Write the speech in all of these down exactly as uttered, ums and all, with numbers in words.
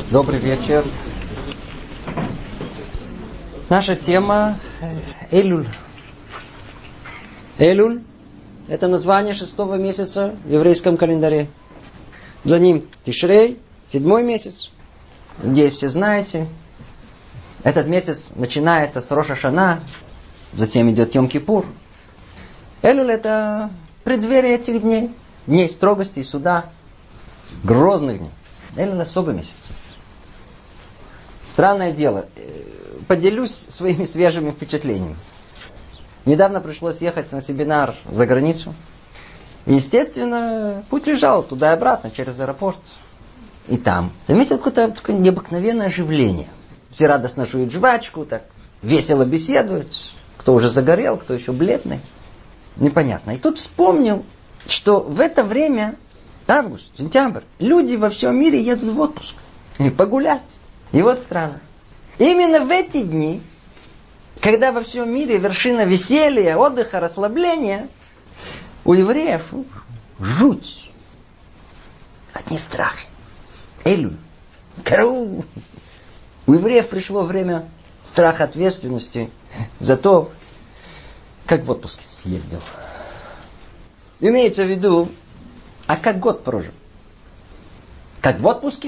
Добрый вечер. Наша тема Элюль. Элюль – это название шестого месяца в еврейском календаре. За ним Тишрей, седьмой месяц. Надеюсь, все знаете. Этот месяц начинается с Рош ха-Шана, затем идет Йом-Кипур. Элюль – это преддверие этих дней, дней строгости и суда, грозных дней. Элюль – особый месяц. Странное дело. Поделюсь своими свежими впечатлениями. Недавно пришлось ехать на семинар за границу. И, естественно, путь лежал туда и обратно, через аэропорт. И там заметил какое-то такое необыкновенное оживление. Все радостно жуют жвачку, так весело беседуют. Кто уже загорел, кто еще бледный. Непонятно. И тут вспомнил, что в это время, август, сентябрь, люди во всем мире едут в отпуск. И погулять. И вот странно. Именно в эти дни, когда во всем мире вершина веселья, отдыха, расслабления, у евреев жуть. Одни страхи. Элюль. Караул. У евреев пришло время страха, ответственности за то, как в отпуске съездил. Имеется в виду, а как год прожил? Как в отпуске?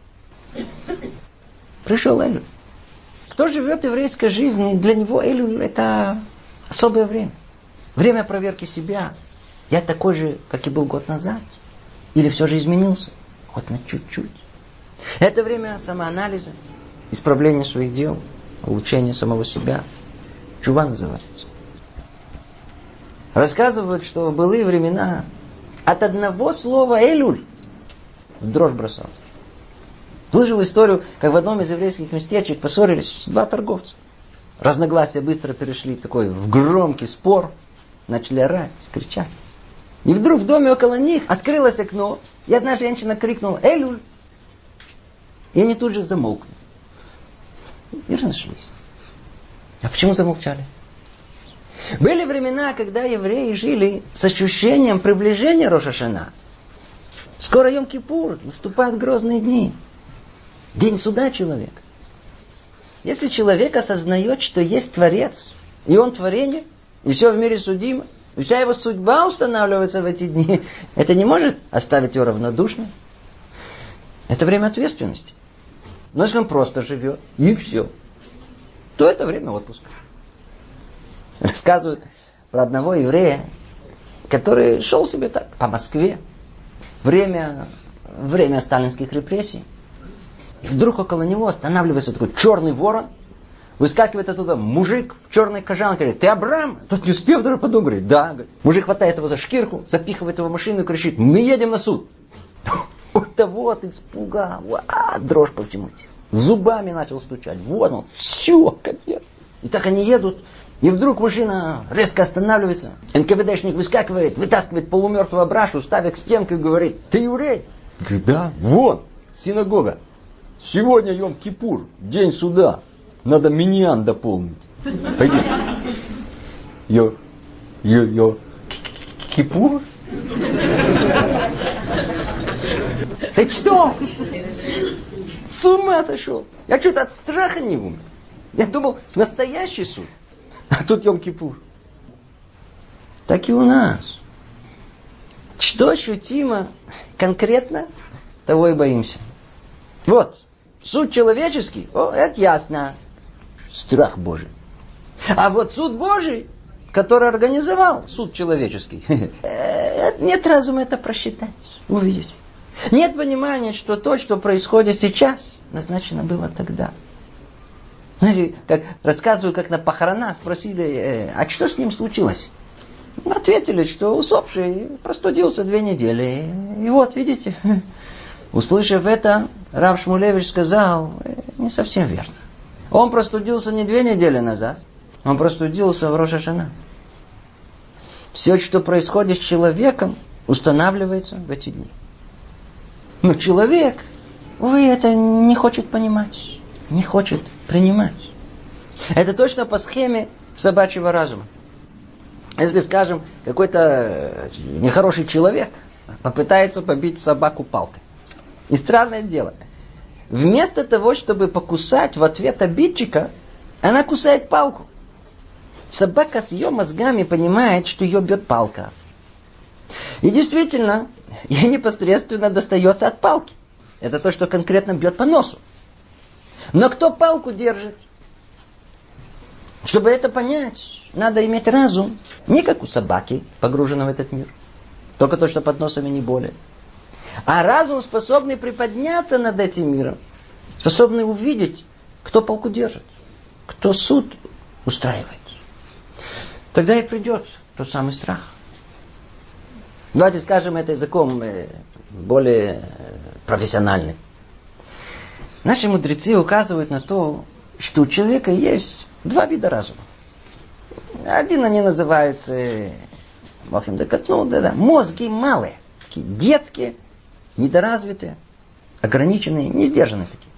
Пришел Элюль. Кто живет в еврейской жизни, для него Элюль это особое время. Время проверки себя. Я такой же, как и был год назад? Или все же изменился? Хоть на чуть-чуть. Это время самоанализа, исправления своих дел, улучшения самого себя. Чува называется. Рассказывают, что в былые времена от одного слова Элюль в дрожь бросал. Слышал историю, как в одном из еврейских местечек поссорились два торговца. Разногласия быстро перешли такой в громкий спор. Начали орать, кричать. И вдруг в доме около них открылось окно, и одна женщина крикнула «Элюль!». И они тут же замолкли. И разошлись. А почему замолчали? Были времена, когда евреи жили с ощущением приближения Рош ха-Шана. Скоро Йом-Кипур, наступают грозные дни. День суда человека. Если человек осознает, что есть Творец, и он творение, и все в мире судимо, и вся его судьба устанавливается в эти дни, это не может оставить его равнодушным. Это время ответственности. Но если он просто живет, и все, то это время отпуска. Рассказывают про одного еврея, который шел себе так по Москве, время, время сталинских репрессий. И вдруг около него останавливается такой черный ворон, выскакивает оттуда мужик в черной кожанке, говорит: «Ты Абрам?» Тот не успел даже подумать, говорит: «Да». Говорит. Мужик хватает его за шкирку, запихивает его в машину и кричит: «Мы едем на суд». Вот того от испуга, ва, дрожь по всему телу. Зубами начал стучать. Вот он, все, конец. И так они едут, и вдруг машина резко останавливается. эн ка вэ дэшник выскакивает, вытаскивает полумертвого Брашу, ставит к стенку и говорит: «Ты еврей?» Говорит: «Да». «Вон, синагога. Сегодня Йом-Кипур, день суда. Надо миньян дополнить. Пойди». Йо, йо, йо, Кипур? Ты что? С ума сошел? Я что-то от страха не умер. Я думал, настоящий суд. А тут Йом-Кипур. Так и у нас. Что ощутимо конкретно, того и боимся. Вот. Суд человеческий, о, это ясно. Страх Божий. А вот суд Божий, который организовал суд человеческий, нет разума это просчитать, увидеть. Нет понимания, что то, что происходит сейчас, назначено было тогда. Знаете, как рассказываю, как на похоронах спросили, а что с ним случилось? Ответили, что усопший простудился две недели. И вот, видите... Услышав это, рав Шмулевич сказал: не совсем верно. Он простудился не две недели назад, он простудился в Рош ха-Шана. Все, что происходит с человеком, устанавливается в эти дни. Но человек, увы, это не хочет понимать, не хочет принимать. Это точно по схеме собачьего разума. Если, скажем, какой-то нехороший человек попытается побить собаку палкой. И странное дело, вместо того, чтобы покусать в ответ обидчика, она кусает палку. Собака с ее мозгами понимает, что ее бьет палка. И действительно, ей непосредственно достается от палки. Это то, что конкретно бьет по носу. Но кто палку держит? Чтобы это понять, надо иметь разум. Не как у собаки, погруженной в этот мир. Только то, что под носом и не более. А разум, способный приподняться над этим миром. Способный увидеть, кто палку держит. Кто суд устраивает. Тогда и придет тот самый страх. Давайте скажем это языком более профессиональным. Наши мудрецы указывают на то, что у человека есть два вида разума. Один они называют э, ну, да, да, мозги малые, такие детские, недоразвитые, ограниченные, не сдержанные такие.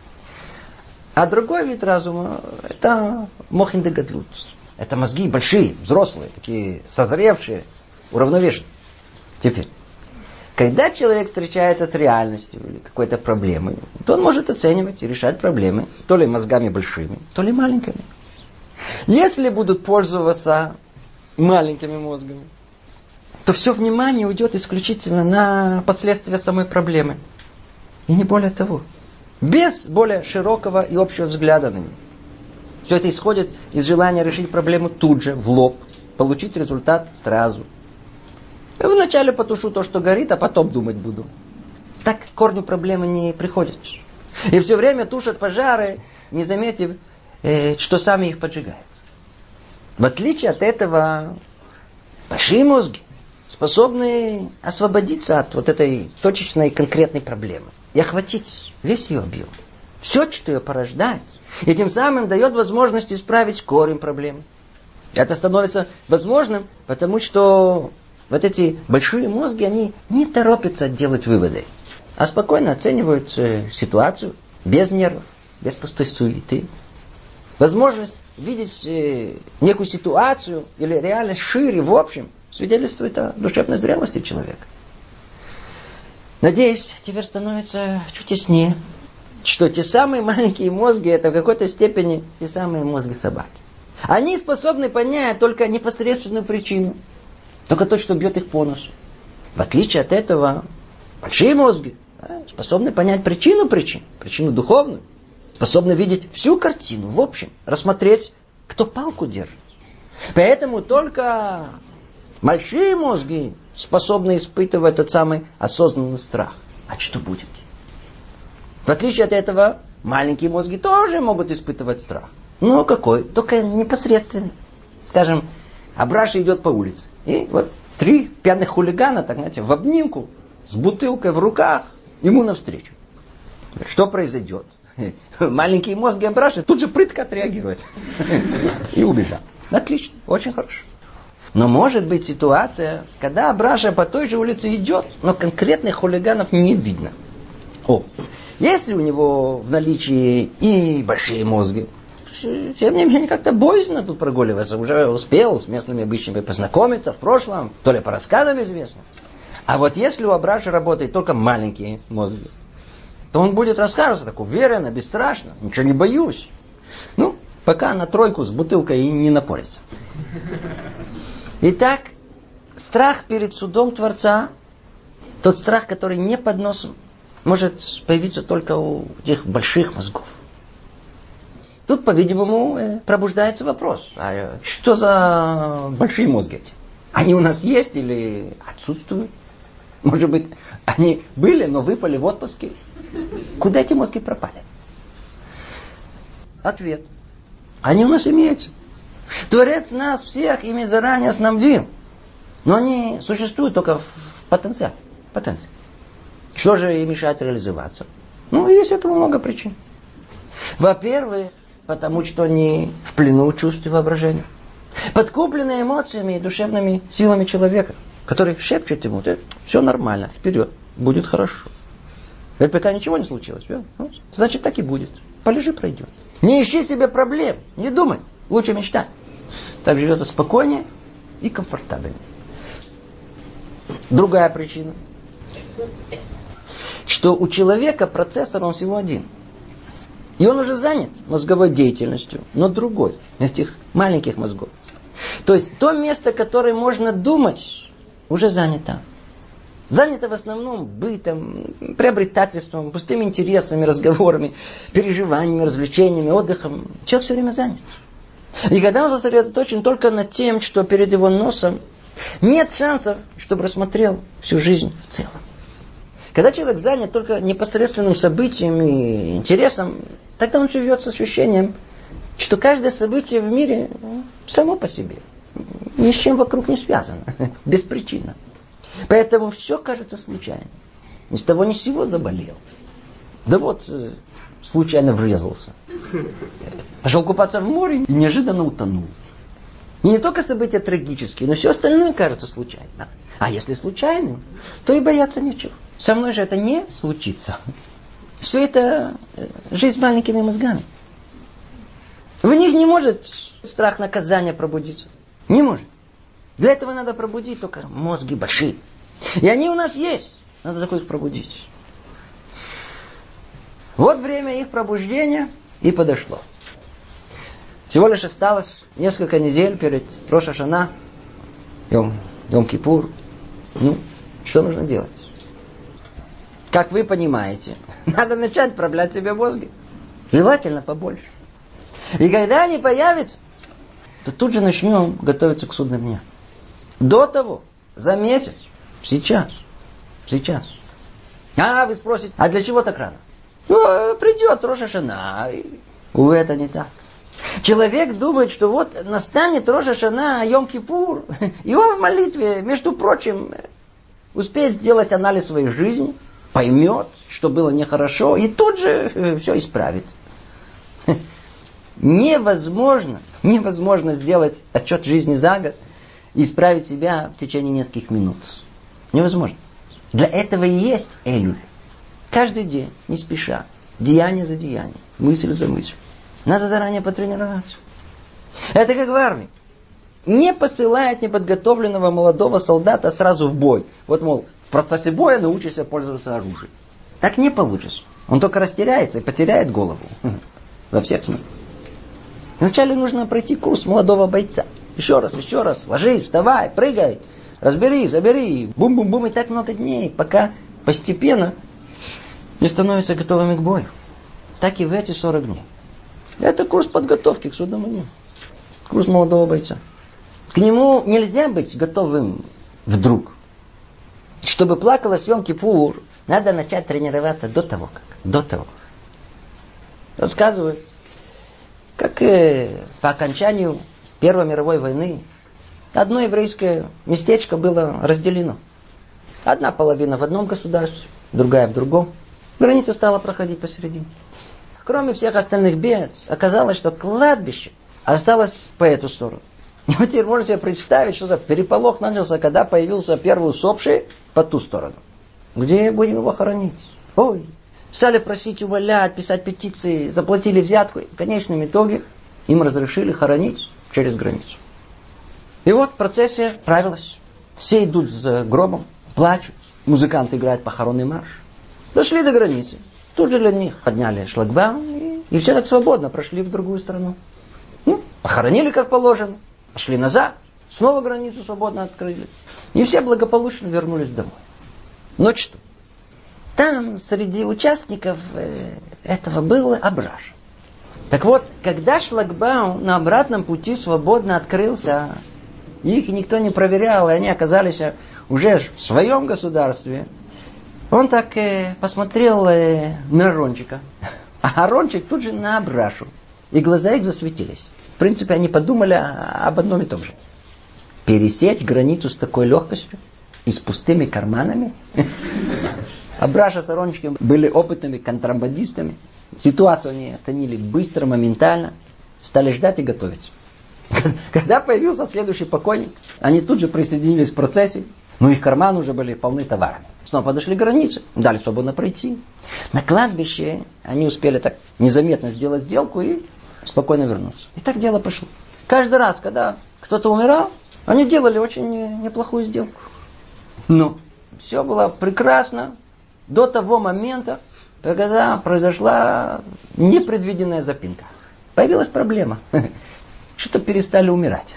А другой вид разума это мохин де гадлут. Это мозги большие, взрослые, такие созревшие, уравновешенные. Теперь, когда человек встречается с реальностью или какой-то проблемой, то он может оценивать и решать проблемы то ли мозгами большими, то ли маленькими. Если будут пользоваться маленькими мозгами, то все внимание уйдет исключительно на последствия самой проблемы. И не более того. Без более широкого и общего взгляда на нее. Все это исходит из желания решить проблему тут же, в лоб, получить результат сразу. Вначале потушу то, что горит, а потом думать буду. Так к корню проблемы не приходят. И все время тушат пожары, не заметив, э, что сами их поджигают. В отличие от этого, большие мозги способны освободиться от вот этой точечной конкретной проблемы и охватить весь ее объем. Все, что ее порождает. И тем самым дает возможность исправить корень проблемы. Это становится возможным, потому что вот эти большие мозги, они не торопятся делать выводы, а спокойно оценивают ситуацию, без нервов, без пустой суеты. Возможность видеть некую ситуацию или реальность шире, в общем, свидетельствует о душевной зрелости человека. Надеюсь, теперь становится чуть яснее, что те самые маленькие мозги, это в какой-то степени те самые мозги собаки. Они способны понять только непосредственную причину, только то, что бьет их по носу. В отличие от этого, большие мозги да, способны понять причину причин, причину духовную, способны видеть всю картину, в общем, рассмотреть, кто палку держит. Поэтому только большие мозги способны испытывать тот самый осознанный страх. А что будет? В отличие от этого, маленькие мозги тоже могут испытывать страх. Но какой? Только непосредственный. Скажем, Абраша идет по улице. И вот три пьяных хулигана, так знаете, в обнимку, с бутылкой в руках, ему навстречу. Что произойдет? Маленькие мозги Абраши тут же прытко отреагируют. И убежал. Отлично, очень хорошо. Но может быть ситуация, когда Абраша по той же улице идет, но конкретных хулиганов не видно. О, если у него в наличии и большие мозги, тем не менее как-то боязно тут прогуливаться. Уже успел с местными обычными познакомиться в прошлом, то ли по рассказам известно. А вот если у Абраши работают только маленькие мозги, то он будет рассказывать так уверенно, бесстрашно, ничего не боюсь. Ну, пока на тройку с бутылкой и не напорится. Итак, страх перед судом Творца, тот страх, который не под носом, может появиться только у этих больших мозгов. Тут, по-видимому, пробуждается вопрос, а что за большие мозги эти? Они у нас есть или отсутствуют? Может быть, они были, но выпали в отпуске? Куда эти мозги пропали? Ответ. Они у нас имеются. Творец нас всех ими заранее снабдил. Но они существуют только в потенциале. Потенции. Что же им мешает реализоваться? Ну, есть этому много причин. Во-первых, потому что они в плену чувств и воображения. Подкуплены эмоциями и душевными силами человека, который шепчет ему, все нормально, вперед, будет хорошо. Ведь пока ничего не случилось, верно? Ну, значит, так и будет. Полежи, пройдет. Не ищи себе проблем, не думай, лучше мечтай. Так живется спокойнее и комфортабельнее. Другая причина. что у человека процессор, он всего один. И он уже занят мозговой деятельностью, но другой, этих маленьких мозгов. То есть то место, которое можно думать, уже занято. Занято в основном бытом, приобретательством, пустыми интересами, разговорами, переживаниями, развлечениями, отдыхом. Человек все время занят. И когда он сосредоточен только над тем, что перед его носом, нет шансов, чтобы рассмотрел всю жизнь в целом. Когда человек занят только непосредственным событием и интересом, тогда он живет с ощущением, что каждое событие в мире само по себе, ни с чем вокруг не связано, беспричинно. Поэтому все кажется случайным. Ни с того ни с сего заболел. Да вот, случайно врезался. Пошел купаться в море и неожиданно утонул. И не только события трагические, но все остальное кажется случайным. А если случайным, то и бояться нечего. Со мной же это не случится. Все это жизнь с маленькими мозгами. В них не может страх наказания пробудиться. Не может. Для этого надо пробудить только мозги большие. И они у нас есть. Надо только их пробудить. Вот время их пробуждения и подошло. Всего лишь осталось несколько недель перед Рош ха-Шана, Йом, Йом-Кипур. Ну, что нужно делать? Как вы понимаете, надо начать проблять себе мозги. Желательно побольше. И когда они появятся, то тут же начнем готовиться к судным дням. До того, за месяц, сейчас, сейчас. А, вы спросите, а для чего так рано? Ну, придет Рош ха-Шана. Увы, это не так. Человек думает, что вот настанет Рош ха-Шана, Йом-Кипур, и он в молитве, между прочим, успеет сделать анализ своей жизни, поймет, что было нехорошо, и тут же все исправит. Невозможно, невозможно сделать отчет жизни за год и исправить себя в течение нескольких минут. Невозможно. Для этого и есть Элюль. Каждый день, не спеша, деяние за деянием, мысль за мыслью. Надо заранее потренироваться. Это как в армии. Не посылает неподготовленного молодого солдата сразу в бой. Вот, мол, в процессе боя научишься пользоваться оружием. Так не получится. Он только растеряется и потеряет голову. Во всех смыслах. Вначале нужно пройти курс молодого бойца. Еще раз, еще раз. Ложись, вставай, прыгай. Разбери, забери. Бум-бум-бум. И так много дней, пока постепенно не становятся готовыми к бою. Так и в эти сорок дней. Это курс подготовки к судному дню. Курс молодого бойца. К нему нельзя быть готовым вдруг. Чтобы плакалась Йом-Кипур, надо начать тренироваться до того, как. До того. Рассказывают, как э, по окончанию Первой мировой войны одно еврейское местечко было разделено. Одна половина в одном государстве, другая в другом. Граница стала проходить посередине. Кроме всех остальных бед, оказалось, что кладбище осталось по эту сторону. И вот теперь можете себе представить, что за переполох начался, когда появился первый усопший по ту сторону. Где будем его хоронить? Ой, стали просить, умолять, писать петиции, заплатили взятку. И в конечном итоге им разрешили хоронить через границу. И вот процессия правилась. Все идут за гробом, плачут. Музыканты играют похоронный марш. Дошли до границы. Тут же для них подняли шлагбаум. И, и все так свободно прошли в другую страну. Ну, похоронили как положено. Пошли назад. Снова границу свободно открыли. И все благополучно вернулись домой. Но что? Там среди участников этого был Абраш. Так вот, когда шлагбаум на обратном пути свободно открылся, их никто не проверял, и они оказались уже в своем государстве, он так э, посмотрел э, на Арончика. А Арончик тут же на Абрашу. И глаза их засветились. В принципе, они подумали об одном и том же. Пересечь границу с такой легкостью и с пустыми карманами. Абраша с Арончиком были опытными контрабандистами. Ситуацию они оценили быстро, моментально. Стали ждать и готовиться. Когда появился следующий покойник, они тут же присоединились к процессу. Но их карманы уже были полны товарами. Снова подошли к границе, дали свободно пройти. На кладбище они успели так незаметно сделать сделку и спокойно вернуться. И так дело пошло. Каждый раз, когда кто-то умирал, они делали очень неплохую сделку. Но все было прекрасно до того момента, когда произошла непредвиденная запинка. Появилась проблема. Что-то перестали умирать.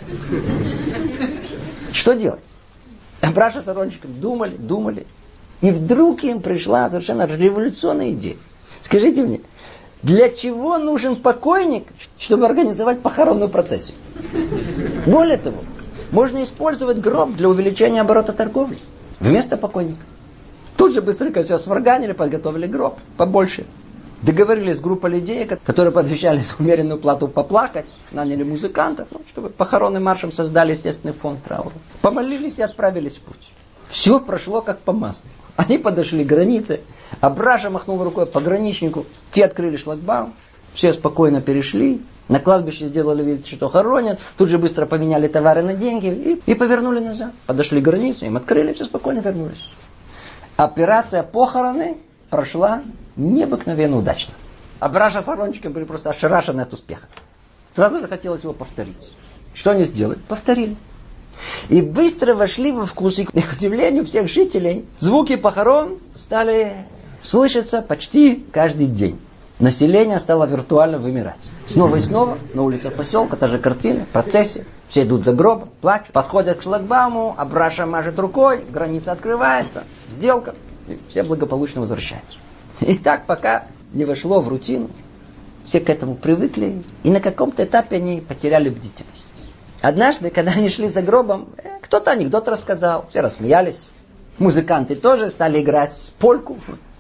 Что делать? Браша с Арончиком думали, думали. И вдруг им пришла совершенно революционная идея. Скажите мне, для чего нужен покойник, чтобы организовать похоронную процессию? Более того, можно использовать гроб для увеличения оборота торговли. Вместо покойника. Тут же быстренько все сварганили, подготовили гроб побольше. Договорились с группой людей, которые пообещали за умеренную плату поплакать, наняли музыкантов, ну, чтобы похоронным маршем создали естественный фон траура. Помолились и отправились в путь. Все прошло как по маслу. Они подошли к границе, а Браша махнул рукой пограничнику, те открыли шлагбаум, все спокойно перешли, на кладбище сделали вид, что хоронят, тут же быстро поменяли товары на деньги и, и повернули назад. Подошли к границе, им открыли, все спокойно вернулись. Операция похороны прошла необыкновенно удачно. А Браша с Арончиком были просто ошарашены от успеха. Сразу же хотелось его повторить. Что они сделали? Повторили. И быстро вошли во вкус. И, к удивлению всех жителей, звуки похорон стали слышаться почти каждый день. Население стало виртуально вымирать. Снова и снова на улицах поселка та же картина, процессия. Все идут за гробом, плачут, подходят к шлагбауму, а Браша мажет рукой, граница открывается, сделка, и все благополучно возвращаются. И так пока не вошло в рутину, все к этому привыкли, и на каком-то этапе они потеряли бдительность. Однажды, когда они шли за гробом, кто-то анекдот рассказал, все рассмеялись. Музыканты тоже стали играть польку.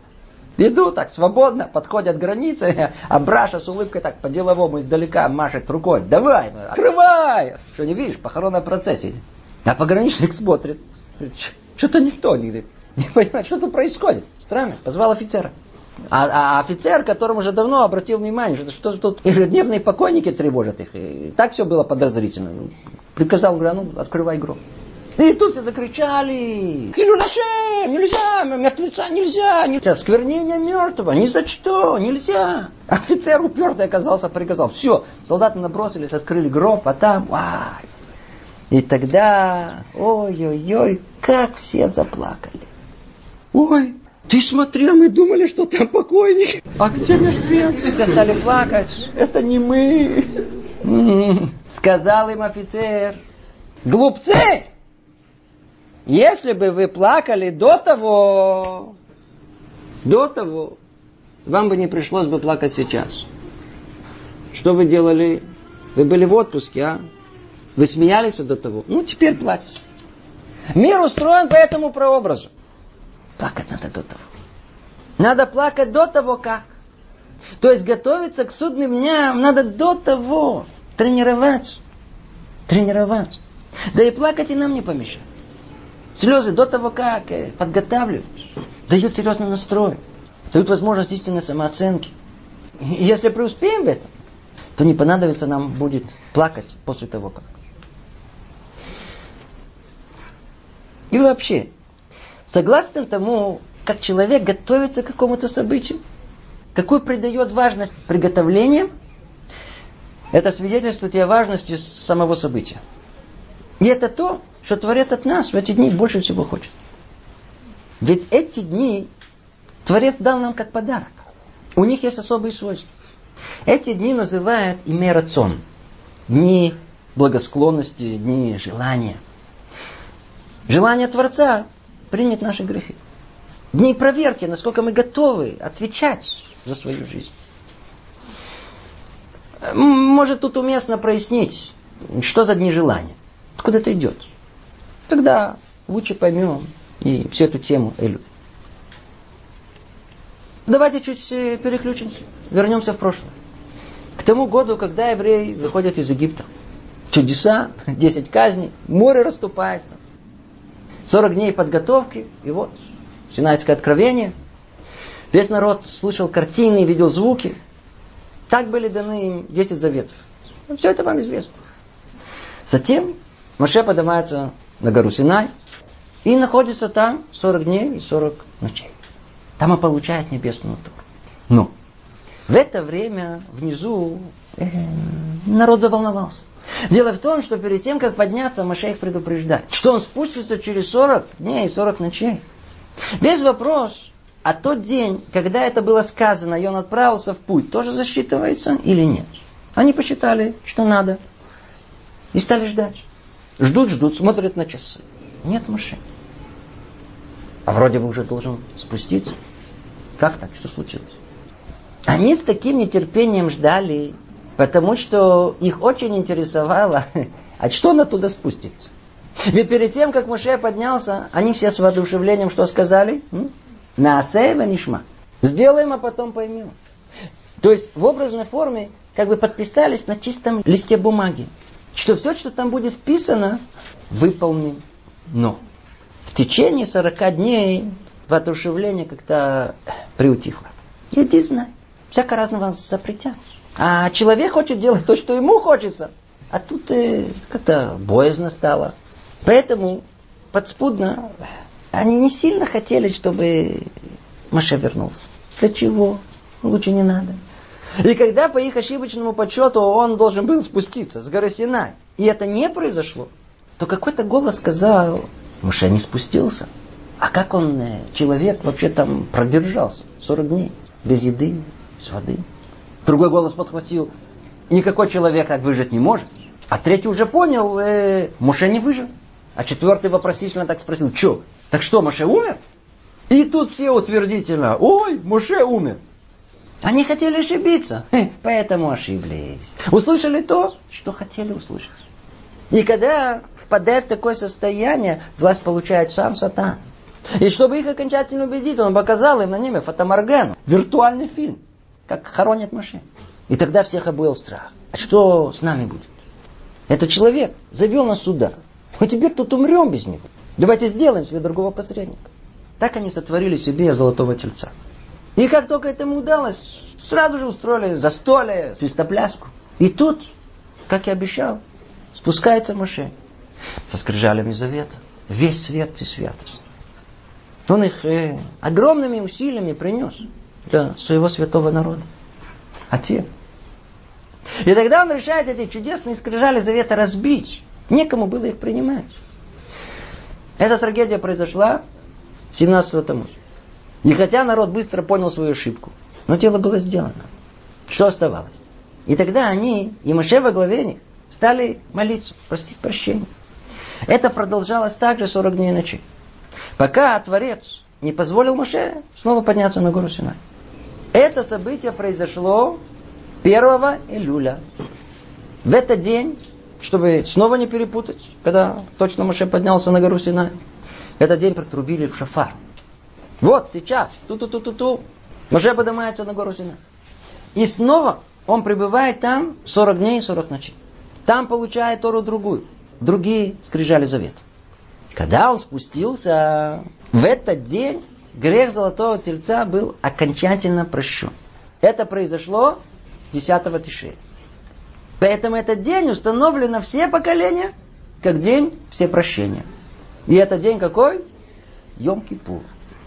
Идут так свободно, подходят к границе, а Браша с улыбкой так по-деловому издалека машет рукой. Давай, открывай! Что не видишь, похоронная процессия. А пограничник смотрит. Что-то никто не говорит. Не понимает, что тут происходит. Странно. Позвал офицера. А, а офицер, которому уже давно обратил внимание, что, что тут ежедневные покойники тревожат их. И так все было подозрительно. Приказал, говорю, ну, открывай гроб. И тут все закричали: «Хилюлашем! Нельзя! Мертвеца нельзя! Нельзя! Сквернение мертвого! Ни за что! Нельзя!» Офицер упертый оказался, приказал. Все, солдаты набросились, открыли гроб, а там... Ай! И тогда... Ой-ой-ой, как все заплакали. «Ой, ты смотри, а мы думали, что там покойник, а где мертвец?» Все стали плакать. «Это не мы!» Сказал им офицер: «Глупцы! Если бы вы плакали до того, до того, вам бы не пришлось бы плакать сейчас. Что вы делали? Вы были в отпуске, а? Вы смеялись до того? Ну, теперь плачьте. Мир устроен по этому прообразу. Плакать надо до того. Надо плакать до того, как. То есть готовиться к судным дням надо до того. Тренироваться. Тренироваться. Да и плакать и нам не помешает. Слезы до того, как подготавливают, дают серьезный настрой, дают возможность истинной самооценки. И если преуспеем в этом, то не понадобится нам будет плакать после того, как. И вообще, согласно тому, как человек готовится к какому-то событию, какую придает важность приготовлениям, это свидетельствует и о важности самого события. И это то, что Творец от нас в эти дни больше всего хочет. Ведь эти дни Творец дал нам как подарок. У них есть особые свойства. Эти дни называют имей рацион. Дни благосклонности, дни желания. Желание Творца принять наши грехи. Дни проверки, насколько мы готовы отвечать за свою жизнь. Может, тут уместно прояснить, что за дни желания. Откуда это идет? Тогда лучше поймем и всю эту тему Элю. Давайте чуть переключимся. Вернемся в прошлое. К тому году, когда евреи выходят из Египта. Чудеса, десять казней, море расступается. сорок дней подготовки, и вот Синайское откровение. Весь народ слышал картины, видел звуки. Так были даны им десять заветов. Все это вам известно. Затем Моше поднимается на гору Синай и находится там сорок дней и сорок ночей. Там он получает небесную Тору. Но в это время внизу э, народ заволновался. Дело в том, что перед тем, как подняться, Моше их предупреждает, что он спустится через сорок дней и сорок ночей. Весь вопрос, А тот день, когда это было сказано, и он отправился в путь, тоже засчитывается или нет? Они посчитали, что надо. И стали ждать. Ждут, ждут, смотрят на часы. Нет Моше. А вроде бы уже должен спуститься. Как так? Что случилось? Они с таким нетерпением ждали, потому что их очень интересовало, а что он оттуда спустится. Ведь перед тем, как Моше поднялся, они все с воодушевлением что сказали? Наасе венишма. Сделаем, а потом поймем. То есть в образной форме как бы подписались на чистом листе бумаги, что все, что там будет вписано, выполним. Но в течение сорока дней воодушевление как-то приутихло. Иди знай. Всяко разного запретят. А человек хочет делать то, что ему хочется. А тут э, как-то боязно стало. Поэтому подспудно они не сильно хотели, чтобы Моше вернулся. Для чего? Лучше не надо. И когда по их ошибочному подсчету он должен был спуститься с горы Синай, и это не произошло, то какой-то голос сказал: Моше не спустился. А как он, человек, вообще там продержался сорок дней без еды, без воды? Другой голос подхватил: никакой человек так выжить не может. А третий уже понял, э, Моше не выжил. А четвертый вопросительно так спросил: что, так что, Моше умер? И тут все утвердительно: ой, Моше умер. Они хотели ошибиться, поэтому ошиблись. Услышали то, что хотели услышать. И когда впадая в такое состояние, власть получает сам Сатан. И чтобы их окончательно убедить, он показал им на небе фатаморгану, виртуальный фильм, как хоронят Моше. И тогда всех обуял страх. А что с нами будет? Этот человек завел нас сюда. А теперь тут умрем без него. Давайте сделаем себе другого посредника. Так они сотворили себе золотого тельца. И как только этому удалось, сразу же устроили застолье, свистопляску. И тут, как и обещал, спускается Моше со скрижалями завета. Весь свет и святость. Он их э, огромными усилиями принес для своего святого народа. А те? И тогда он решает эти чудесные скрижали завета разбить. Некому было их принимать. Эта трагедия произошла семнадцатого Таммуза. И хотя народ быстро понял свою ошибку, но дело было сделано. Что оставалось? И тогда они, и Моше во главе них, стали молиться, просить прощения. Это продолжалось также сорок дней и ночей. Пока Творец не позволил Моше снова подняться на гору Синай. Это событие произошло первого Илюля. В этот день, чтобы снова не перепутать, когда точно Моше поднялся на гору Синай, в этот день протрубили в шофар. Вот сейчас, ту-ту-ту-ту-ту, Моше поднимается на гору Синай. И снова он пребывает там сорок дней и сорок ночей. Там получает Тору другую, другие скрижали завета. Когда он спустился, в этот день грех золотого тельца был окончательно прощен. Это произошло десятого Тишрея. Поэтому этот день установлен на все поколения, как день всепрощения. И этот день какой? Йом-Кипур.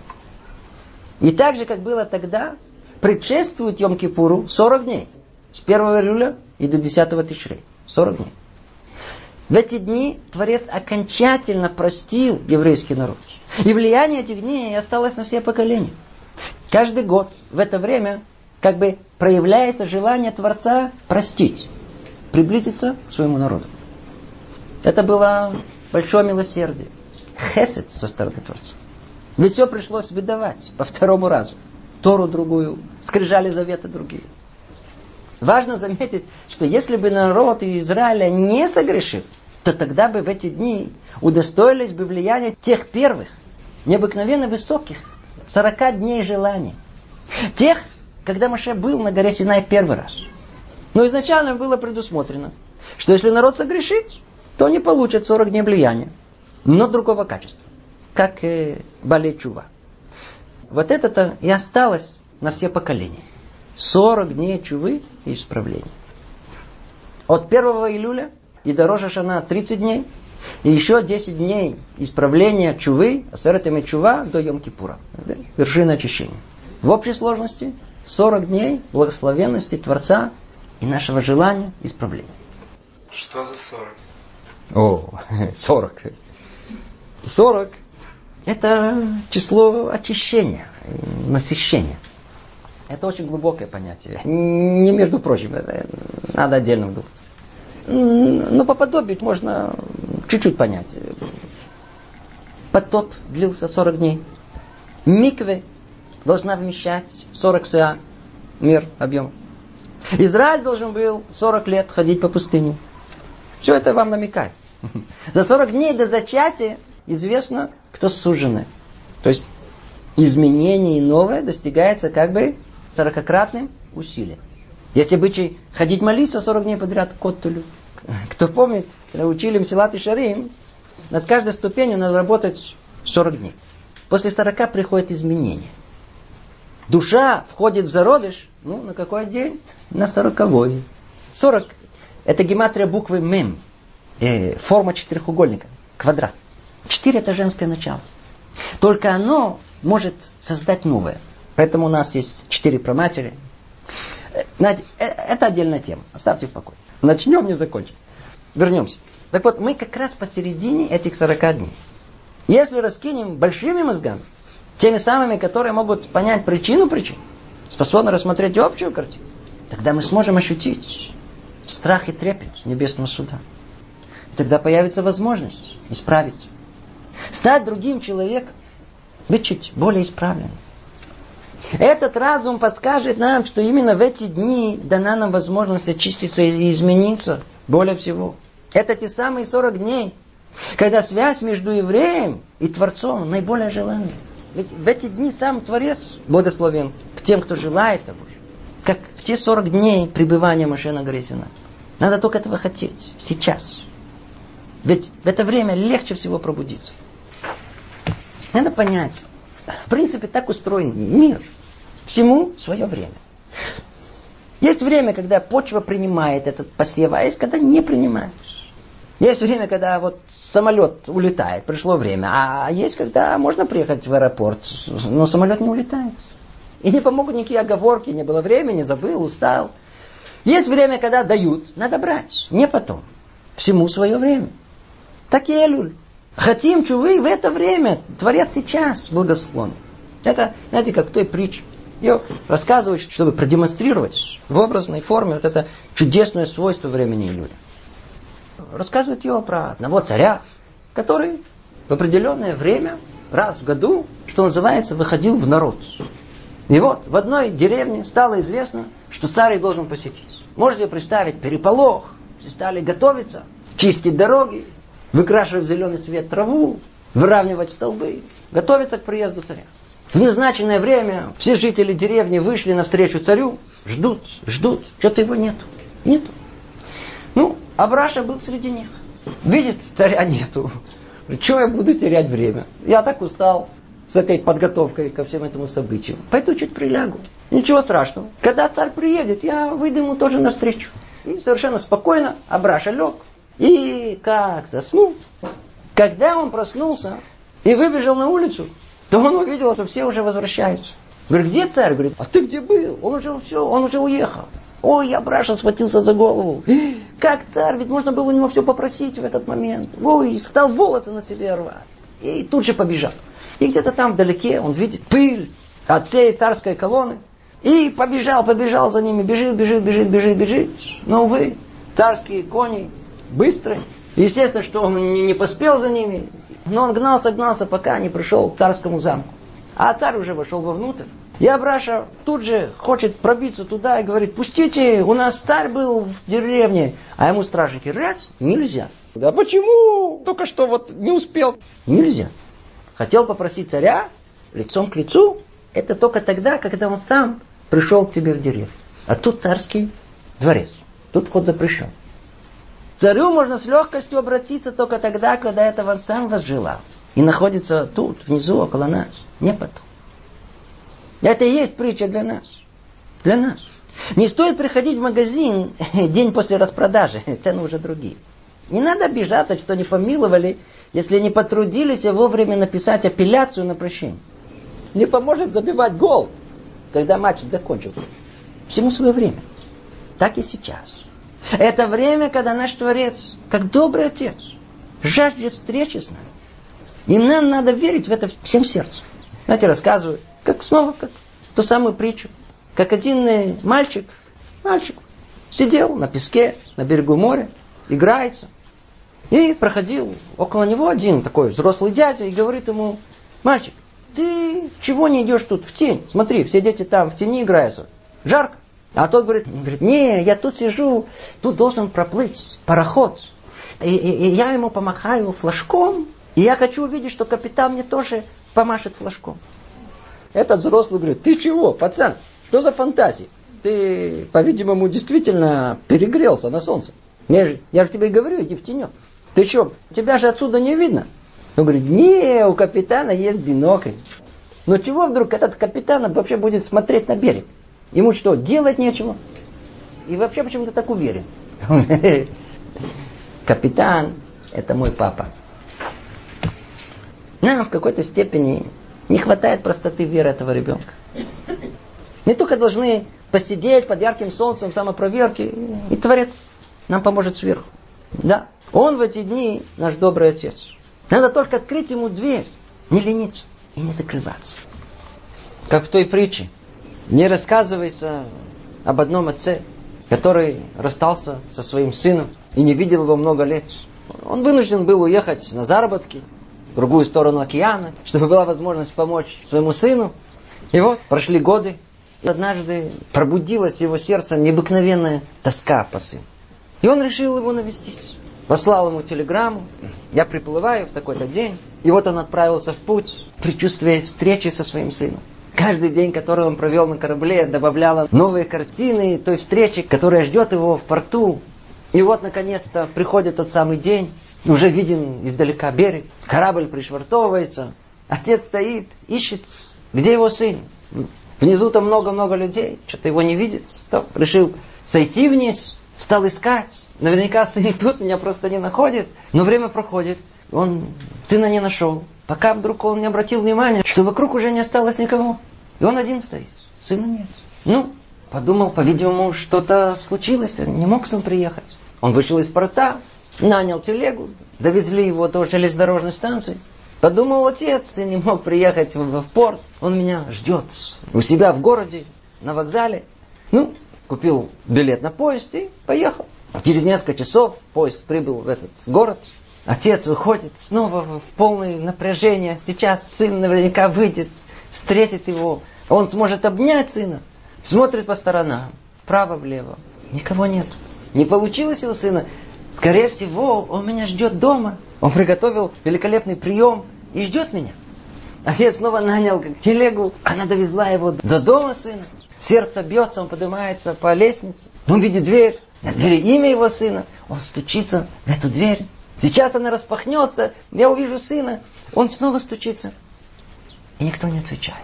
И так же, как было тогда, предшествует Йом-Кипуру сорок дней. С первого Илюля и до десятого Тишрея. сорок дней. В эти дни Творец окончательно простил еврейский народ. И влияние этих дней осталось на все поколения. Каждый год в это время как бы проявляется желание Творца простить, приблизиться к своему народу. Это было большое милосердие. Хесед со стороны Творца. Ведь все пришлось выдавать по второму разу. Тору другую, скрижали завета другие. Важно заметить, что если бы народ Израиля не согрешил, то тогда бы в эти дни удостоились бы влияния тех первых, необыкновенно высоких, сорока дней желаний. Тех, когда Моше был на горе Синай первый раз. Но изначально было предусмотрено, что если народ согрешит, то не получат сорок дней влияния, но другого качества, как э, Балей Чува. Вот это-то и осталось на все поколения. сорок дней чувы и исправления. От первого Илюля и до Рош ха-Шана тридцать дней, и еще десять дней исправления чувы, асерет йемей чува, до Йом-Кипура. Вершина очищения. В общей сложности сорок дней благословенности Творца и нашего желания исправления. Что за сорок? О, сорок. сорок это число очищения. насыщение. Это очень глубокое понятие. Не между прочим, это надо отдельно вдуматься. Но по подобию можно чуть-чуть понять. Потоп длился сорок дней. Микве должна вмещать сорок сеа, мер, объем. Израиль должен был сорок лет ходить по пустыне. Все это вам намекает. За сорок дней до зачатия известно, кто суженый. То есть изменение новое достигается как бы сорокократным усилием. Если бы ходить молиться сорок дней подряд, кот тулю. Кто помнит, когда учили Мсилат Ишарим, над каждой ступенью надо работать сорок дней. После сорока приходит изменение. Душа входит в зародыш, ну, на какой день? На сороковой. сорок – это гематрия буквы Мем. Э, форма четырехугольника. Квадрат. Четыре – это женское начало. Только оно может создать новое. Поэтому у нас есть четыре праматери. Это отдельная тема. Оставьте в покое. Начнем, не закончим. Вернемся. Так вот, мы как раз посередине этих сорока дней. Если раскинем большими мозгами, теми самыми, которые могут понять причину причин, способны рассмотреть общую картину, тогда мы сможем ощутить страх и трепет небесного суда. Тогда появится возможность исправить. Стать другим человеком. Быть чуть более исправленным. Этот разум подскажет нам, что именно в эти дни дана нам возможность очиститься и измениться более всего. Это те самые сорок дней, когда связь между евреем и Творцом наиболее желанна. Ведь в эти дни сам Творец благословен к тем, кто желает того же. Как в те сорок дней пребывания Моше на горе Синай. Надо только этого хотеть. Сейчас. Ведь в это время легче всего пробудиться. Надо понять. В принципе, так устроен мир. Всему свое время. Есть время, когда почва принимает этот посев, а есть, когда не принимает. Есть время, когда вот самолет улетает, пришло время. А есть, когда можно приехать в аэропорт, но самолет не улетает. И не помогут никакие оговорки, не было времени, забыл, устал. Есть время, когда дают, надо брать, не потом. Всему свое время. Так и Элюль. Хотим чувы в это время. Творят сейчас благословен. Это, знаете, как в той притче. Ее рассказывают, чтобы продемонстрировать в образной форме вот это чудесное свойство времени Элюля. Рассказывают ее про одного царя, который в определенное время, раз в году, что называется, выходил в народ. И вот в одной деревне стало известно, что царь их должен посетить. Можете представить переполох. Все стали готовиться, чистить дороги, выкрашивать в зеленый цвет траву, выравнивать столбы, готовиться к приезду царя. В назначенное время все жители деревни вышли навстречу царю, ждут, ждут, что-то его нету. Нету. Ну, Абраша был среди них. Видит, царя нету. Чего я буду терять время? Я так устал с этой подготовкой ко всем этому событию. Пойду чуть прилягу. Ничего страшного. Когда царь приедет, я выйду ему тоже навстречу. И совершенно спокойно Абраша лег. И как заснул. Когда он проснулся и выбежал на улицу, то он увидел, что все уже возвращаются. Говорит, где царь? Говорит, а ты где был? Он уже все, он уже уехал. Ой, Абраша схватился за голову. Как царь? Ведь можно было у него все попросить в этот момент. Ой, стал волосы на себе рвать. И тут же побежал. И где-то там вдалеке он видит пыль от всей царской колонны. И побежал, побежал за ними. Бежит, бежит, бежит, бежит, бежит. Но, увы, царские кони быстрые. Естественно, что он не поспел за ними. Но он гнался, гнался, пока не пришел к царскому замку. А царь уже вошел вовнутрь. И Абраша тут же хочет пробиться туда и говорит, пустите, у нас царь был в деревне. А ему стражники, раз, нельзя. Да почему? Только что вот не успел. Нельзя. Хотел попросить царя лицом к лицу. Это только тогда, когда он сам пришел к тебе в деревню. А тут царский дворец. Тут вход запрещен. Царю можно с легкостью обратиться только тогда, когда этого он сам возжелал. И находится тут, внизу, около нас. Не потом. Это и есть притча для нас. Для нас. Не стоит приходить в магазин день после распродажи. Цены уже другие. Не надо обижаться, что не помиловали, если не потрудились вовремя написать апелляцию на прощение. Не поможет забивать гол, когда матч закончился. Всему свое время. Так и сейчас. Это время, когда наш Творец, как добрый Отец, жаждет встречи с нами. И нам надо верить в это всем сердцем. Знаете, рассказывают, Как снова, как ту самую притчу. Как один мальчик, мальчик сидел на песке, на берегу моря, играется. И проходил около него один такой взрослый дядя и говорит ему: мальчик, ты чего не идешь тут в тень? Смотри, все дети там в тени играются. Жарко. А тот говорит, говорит, не, я тут сижу, тут должен проплыть пароход. И, и, и я ему помахаю флажком, и я хочу увидеть, что капитан мне тоже помашет флажком. Этот взрослый говорит, ты чего, пацан, что за фантазии? Ты, по-видимому, действительно перегрелся на солнце. Я же, я же тебе и говорю, иди в тенек. Ты что, тебя же отсюда не видно? Он говорит, не, у капитана есть бинокль. Но чего вдруг этот капитан вообще будет смотреть на берег? Ему что, делать нечего? И вообще почему-то так уверен. Капитан — это мой папа. Нам в какой-то степени не хватает простоты веры этого ребенка. Мы только должны посидеть под ярким солнцем самопроверки, и Творец нам поможет сверху. Да, он в эти дни наш добрый отец. Надо только открыть ему дверь, не лениться и не закрываться. Как в той притче. Не рассказывается об одном отце, который расстался со своим сыном и не видел его много лет. Он вынужден был уехать на заработки в другую сторону океана, чтобы была возможность помочь своему сыну. И вот прошли годы. Однажды пробудилась в его сердце необыкновенная тоска по сыну. И он решил его навестить. Послал ему телеграмму. Я приплываю в такой-то день. И вот он отправился в путь, предчувствуя встречи со своим сыном. Каждый день, который он провел на корабле, добавляла новые картины той встречи, которая ждет его в порту. И вот, наконец-то, приходит тот самый день. Уже виден издалека берег. Корабль пришвартовывается. Отец стоит, ищет, где его сын. Внизу-то много-много людей. Что-то его не видит. То решил сойти вниз. Стал искать. Наверняка сын тут меня просто не находит. Но время проходит. Он сына не нашел. Пока вдруг он не обратил внимания, что вокруг уже не осталось никого. И он один стоит. Сына нет. Ну, подумал, по-видимому, что-то случилось. Не мог сын приехать. Он вышел из порта, нанял телегу, довезли его до железнодорожной станции. Подумал, отец, ты не мог приехать в, в порт. Он меня ждет у себя в городе, на вокзале. Ну, купил билет на поезд и поехал. Через несколько часов поезд прибыл в этот город. Отец выходит снова в полное напряжение. Сейчас сын наверняка выйдет, встретит его. Он сможет обнять сына. Смотрит по сторонам. Вправо-влево. Никого нет. Не получилось у сына. Скорее всего, он меня ждет дома. Он приготовил великолепный прием и ждет меня. Отец снова нанял телегу. Она довезла его до дома сына. Сердце бьется, он поднимается по лестнице. Он видит дверь. На двери имя его сына. Он стучится в эту дверь. Сейчас она распахнется. Я увижу сына. Он снова стучится. И никто не отвечает.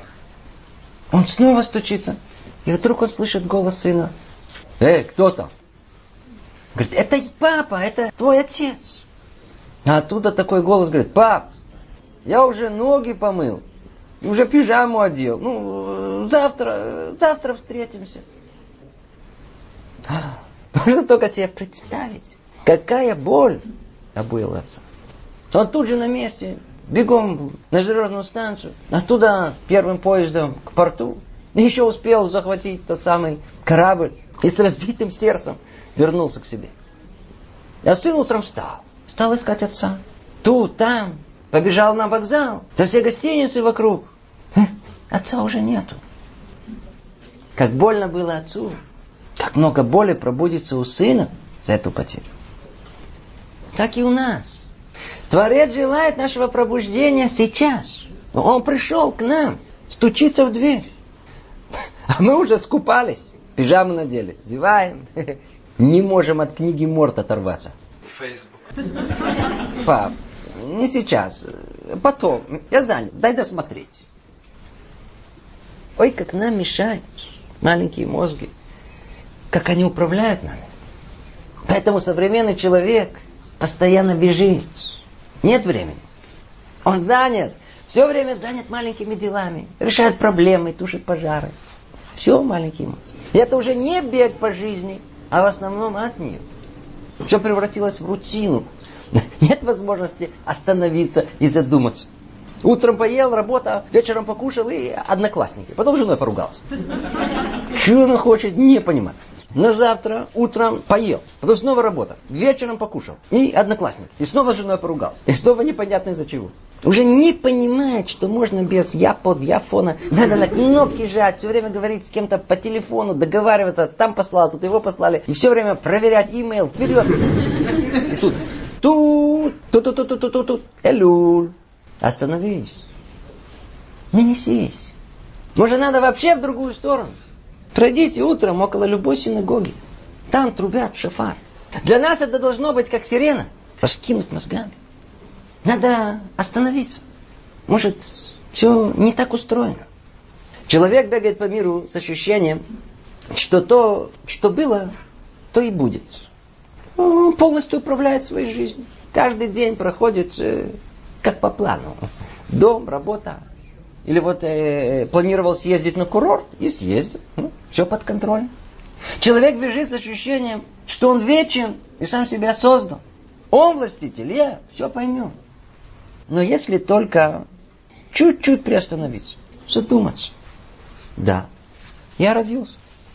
Он снова стучится. И вдруг он слышит голос сына. Эй, кто там? Говорит, это папа, это твой отец. А оттуда такой голос говорит, пап, я уже ноги помыл, уже пижаму одел. Ну, завтра, завтра встретимся. Можно только себе представить, какая боль обуяла отца. Он тут же на месте, бегом на железнодорожную станцию, оттуда первым поездом к порту. И еще успел захватить тот самый корабль и с разбитым сердцем вернулся к себе. А сын утром встал. Стал искать отца. Тут, там. Побежал на вокзал. Да все гостиницы вокруг. Отца уже нету. Как больно было отцу. Как много боли пробудится у сына за эту потерю. Так и у нас. Творец желает нашего пробуждения сейчас. Он пришел к нам. Стучится в дверь. А мы уже скупались. Пижаму надели. Зеваем. Не можем от книги Морт оторваться. Facebook. Пап, не сейчас. Потом. Я занят. Дай досмотреть. Ой, как нам мешают маленькие мозги. Как они управляют нами. Поэтому современный человек постоянно бежит. Нет времени. Он занят. Все время занят маленькими делами. Решает проблемы, тушит пожары. Все маленький мозг. И это уже не бег по жизни, а в основном от нее. Все превратилось в рутину. Нет возможности остановиться и задуматься. Утром поел, работа, вечером покушал и одноклассники. Потом с женой поругался. Что она хочет, не понимаю. На завтра утром поел, потом снова работа, вечером покушал. И одноклассник. И снова с женой поругался. И снова непонятно из-за чего. Уже не понимает, что можно без я под, я фона. Надо на кнопки жать, все время говорить с кем-то по телефону, договариваться. Там послал, тут его послали. И все время проверять имейл. Вперед. И тут. Тут. Тут-тут-тут-тут-тут. Элюль. Остановись. Не несись. Может, надо вообще в другую сторону. Пройдите утром около любой синагоги. Там трубят шофар. Для нас это должно быть как сирена. Раскинуть мозгами. Надо остановиться. Может, все не так устроено. Человек бегает по миру с ощущением, что то, что было, то и будет. Он полностью управляет своей жизнью. Каждый день проходит э, как по плану. Дом, работа. Или вот э, планировал съездить на курорт, и съездил. Ну, все под контролем. Человек бежит с ощущением, что он вечен и сам себя создал. Он властитель, я все поймем. Но если только чуть-чуть приостановиться, задуматься. Да, я родился.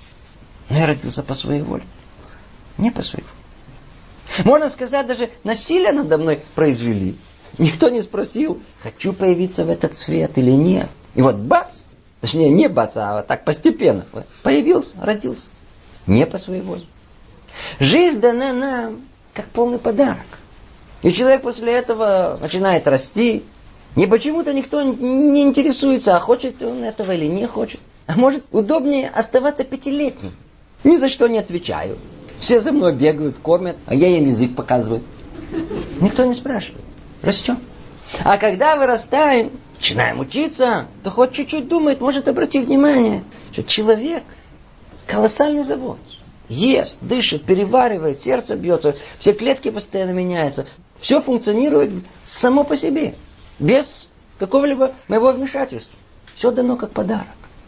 Но я родился по своей воле. Не по своей воле. Можно сказать, даже насилие надо мной произвели. Никто не спросил, хочу появиться в этот свет или нет. И вот бац, точнее не бац, а так постепенно. Появился, родился. Не по своей воле. Жизнь дана нам как полный подарок. И человек после этого начинает расти. И почему-то никто не интересуется, а хочет он этого или не хочет. А может, удобнее оставаться пятилетним. Ни за что не отвечаю. Все за мной бегают, кормят, а я им язык показываю. Никто не спрашивает. Растем. А когда вырастаем, начинаем учиться, то хоть чуть-чуть думает, может обратить внимание, что человек колоссальный завод. Ест, дышит, переваривает, сердце бьется, все клетки постоянно меняются. Все функционирует само по себе, без какого-либо моего вмешательства. Все дано как подарок.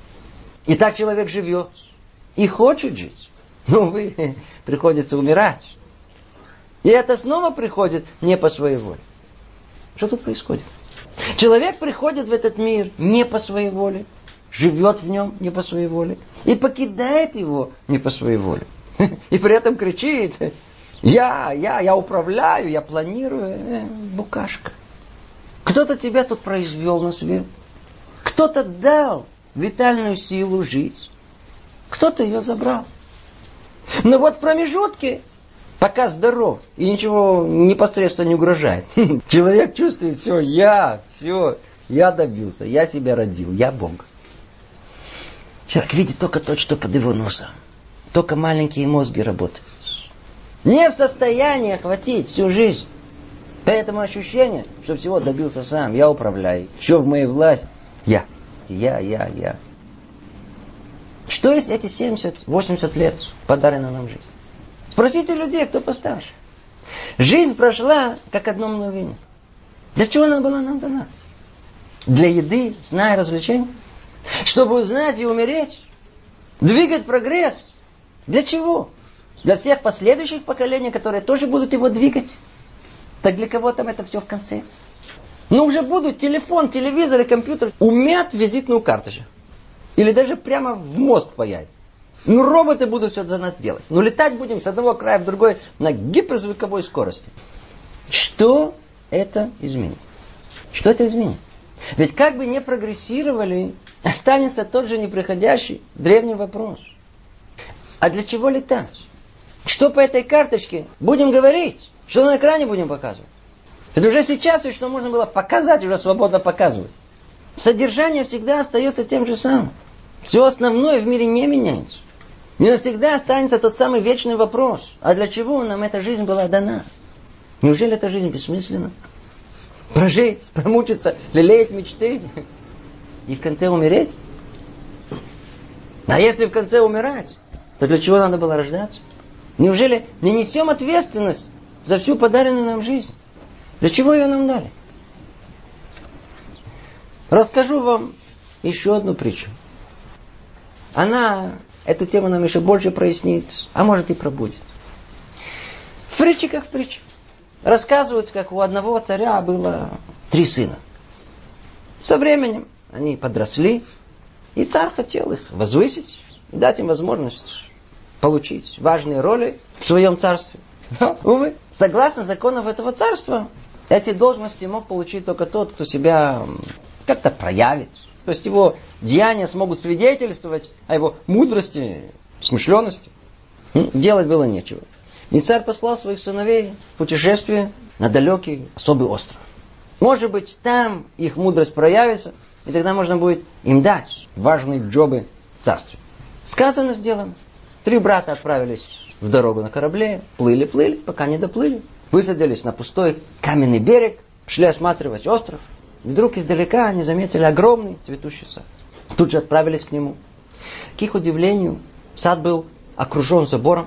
И так человек живет. И хочет жить. Но, увы, приходится умирать. И это снова приходит не по своей воле. Что тут происходит? Человек приходит в этот мир не по своей воле, живет в нем не по своей воле и покидает его не по своей воле. И при этом кричит: я, я, я управляю, я планирую. Э, букашка. Кто-то тебя тут произвел на свет. Кто-то дал витальную силу жить. Кто-то ее забрал. Но вот в промежутке, пока здоров и ничего непосредственно не угрожает, человек чувствует: все, я, все, я добился, я себя родил, я Бог. Человек видит только то, что под его носом. Только маленькие мозги работают. Не в состоянии охватить всю жизнь. Поэтому ощущение, что всего добился сам, я управляю, все в моей власти. Я, я, я, я. Что есть эти семьдесят-восемьдесят лет, подаренная нам жизнь? Спросите людей, кто постарше. Жизнь прошла, как одно мгновение. Для чего она была нам дана? Для еды, сна и развлечений? Чтобы узнать и умереть? Двигать прогресс? Для чего? Для всех последующих поколений, которые тоже будут его двигать? Так для кого там это все в конце? Ну уже будут телефон, телевизор и компьютер умят визитную карточку. Или даже прямо в мозг паять. Ну роботы будут все за нас делать. Ну летать будем с одного края в другой на гиперзвуковой скорости. Что это изменит? Что это изменит? Ведь как бы ни прогрессировали, останется тот же неприходящий древний вопрос. А для чего летать? Что по этой карточке будем говорить? Что на экране будем показывать? Это уже сейчас, то, что можно было показать, уже свободно показывать. Содержание всегда остается тем же самым. Все основное в мире не меняется. И навсегда останется тот самый вечный вопрос. А для чего нам эта жизнь была дана? Неужели эта жизнь бессмысленна? Прожить, промучиться, лелеять мечты и в конце умереть? А если в конце умирать, то для чего надо было рождаться? Неужели не несем ответственность за всю подаренную нам жизнь? Для чего ее нам дали? Расскажу вам еще одну притчу. Она эту тему нам еще больше прояснит, а может и пробудет. В притче как в притче. Рассказывают, как у одного царя было три сына. Со временем они подросли, и царь хотел их возвысить, и дать им возможность получить важные роли в своем царстве. Но, увы, согласно законам этого царства, эти должности мог получить только тот, кто себя как-то проявит. То есть его деяния смогут свидетельствовать о его мудрости, смышленности. Делать было нечего. И царь послал своих сыновей в путешествие на далекий особый остров. Может быть, там их мудрость проявится, и тогда можно будет им дать важные джобы в царстве. Сказано, сделано. Три брата отправились в дорогу на корабле, плыли-плыли, пока не доплыли. Высадились на пустой каменный берег, шли осматривать остров. И вдруг издалека они заметили огромный цветущий сад. Тут же отправились к нему. К их удивлению, сад был окружен забором,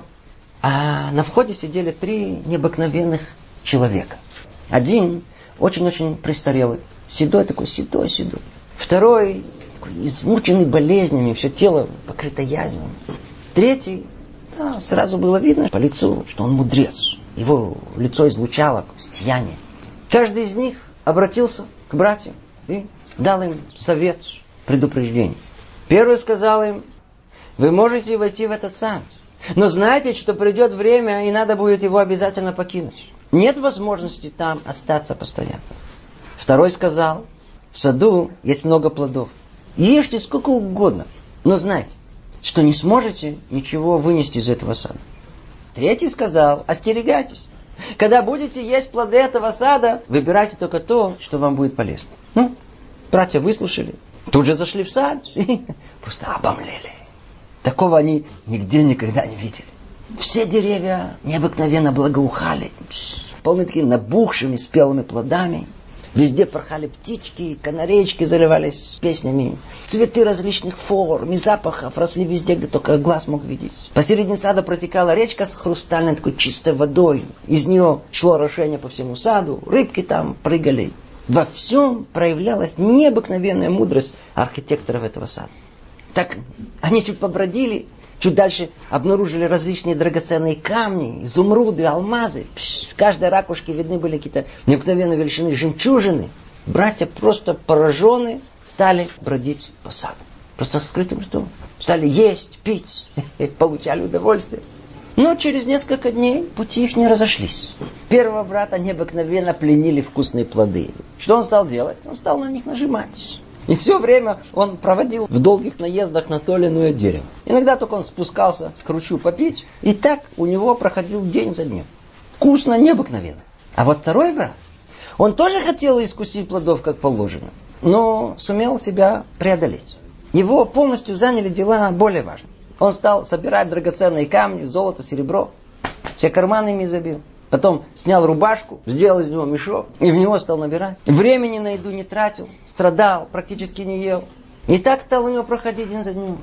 а на входе сидели три необыкновенных человека. Один очень-очень престарелый, седой такой, седой-седой. Второй такой измученный болезнями, все тело покрыто язвами. Третий, да, сразу было видно по лицу, что он мудрец. Его лицо излучало сияние. Каждый из них обратился к братьям и дал им совет, предупреждение. Первый сказал им: вы можете войти в этот сад, но знайте, что придет время, и надо будет его обязательно покинуть. Нет возможности там остаться постоянно. Второй сказал: в саду есть много плодов. Ешьте сколько угодно, но знайте, что не сможете ничего вынести из этого сада. Третий сказал: остерегайтесь. Когда будете есть плоды этого сада, выбирайте только то, что вам будет полезно. Ну, братья выслушали, тут же зашли в сад и просто обомлели. Такого они нигде никогда не видели. Все деревья необыкновенно благоухали, полны такими набухшими спелыми плодами. Везде порхали птички, канареечки заливались песнями. Цветы различных форм и запахов росли везде, где только глаз мог видеть. Посередине сада протекала речка с хрустальной такой чистой водой. Из нее шло орошение по всему саду. Рыбки там прыгали. Во всем проявлялась необыкновенная мудрость архитекторов этого сада. Так они чуть побродили, чуть дальше обнаружили различные драгоценные камни, изумруды, алмазы. Пш, в каждой ракушке видны были какие-то необыкновенной величины жемчужины. Братья просто пораженные стали бродить по саду. Просто с скрытым ртом. Стали есть, пить, получали удовольствие. Но через несколько дней пути их не разошлись. Первого брата необыкновенно пленили вкусные плоды. Что он стал делать? Он стал на них нажимать. И все время он проводил в долгих наездах на то или иное дерево. Иногда только он спускался к ручью попить, и так у него проходил день за днем. Вкусно, необыкновенно. А вот второй брат, он тоже хотел искусить плодов, как положено, но сумел себя преодолеть. Его полностью заняли дела более важные. Он стал собирать драгоценные камни, золото, серебро. Все карманы ими забил. Потом снял рубашку, сделал из него мешок и в него стал набирать. Времени на еду не тратил, страдал, практически не ел. И так стал у него проходить день за днем.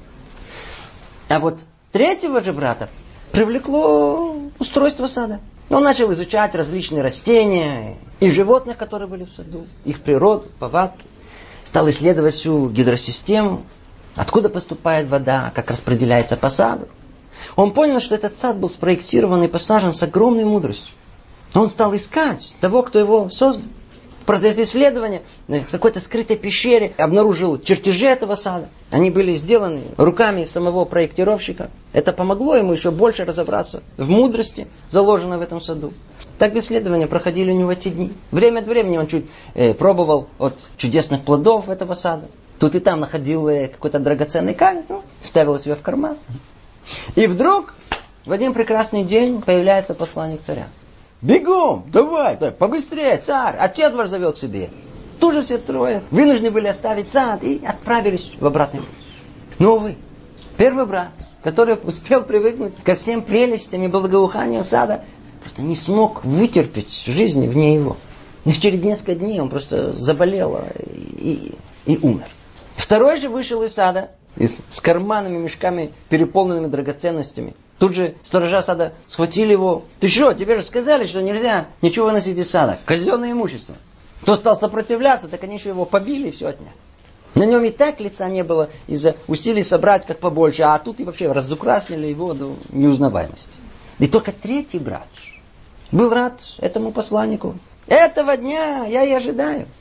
А вот третьего же брата привлекло устройство сада. Он начал изучать различные растения и животных, которые были в саду, их природу, повадки. Стал исследовать всю гидросистему, откуда поступает вода, как распределяется по саду. Он понял, что этот сад был спроектирован и посажен с огромной мудростью. Он стал искать того, кто его создал. В процессе исследования в какой-то скрытой пещере обнаружил чертежи этого сада. Они были сделаны руками самого проектировщика. Это помогло ему еще больше разобраться в мудрости, заложенной в этом саду. Так исследования проходили у него эти дни. Время от времени он чуть э, пробовал от чудесных плодов этого сада. Тут и там находил э, какой-то драгоценный камень, ну, ставил себе в карман. И вдруг в один прекрасный день появляется посланник царя. Бегом, давай, давай, побыстрее, царь, отец ваш зовет к себе. Тут же все трое вынуждены были оставить сад и отправились в обратный путь. Но, увы, первый брат, который успел привыкнуть ко всем прелестям и благоуханию сада, просто не смог вытерпеть жизни вне его. И через несколько дней он просто заболел и, и, и умер. Второй же вышел из сада и с, с карманами, мешками, переполненными драгоценностями. Тут же сторожа сада схватили его. Ты что, тебе же сказали, что нельзя ничего выносить из сада. Казенное имущество. Кто стал сопротивляться, так они еще его побили и все отняли. На нем и так лица не было из-за усилий собрать как побольше, а тут и вообще разукрасили его до неузнаваемости. И только третий брат был рад этому посланнику. Этого дня я и ожидаю.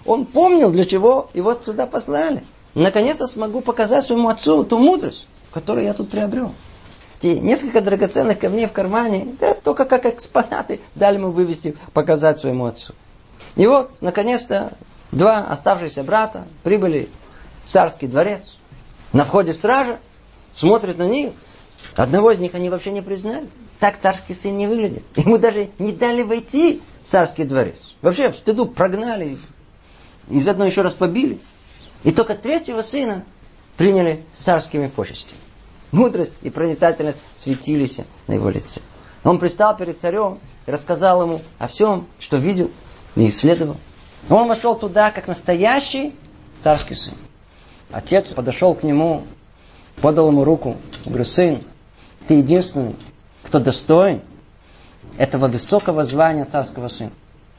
Он помнил, для чего его сюда послали. Наконец-то смогу показать своему отцу ту мудрость, которую я тут приобрел. Те несколько драгоценных камней в кармане, да, только как экспонаты дали ему вывести, показать своему отцу. И вот, наконец-то, два оставшихся брата прибыли в царский дворец. На входе стража смотрят на них. Одного из них они вообще не признали. Так царский сын не выглядит. Ему даже не дали войти в царский дворец. Вообще в стыду прогнали. И заодно еще раз побили. И только третьего сына приняли с царскими почестями. Мудрость и проницательность светились на его лице. Он пристал перед царем и рассказал ему о всем, что видел и исследовал. Он вошел туда, как настоящий царский сын. Отец подошел к нему, подал ему руку. Говорю: сын, ты единственный, кто достоин этого высокого звания царского сына.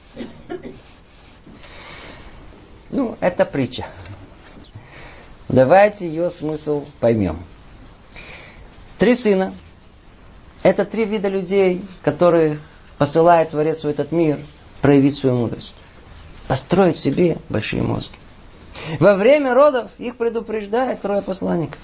Ну, это притча. Давайте ее смысл поймем. Три сына – это три вида людей, которые посылает Творец в этот мир проявить свою мудрость. Построить себе большие мозги. Во время родов их предупреждает трое посланников.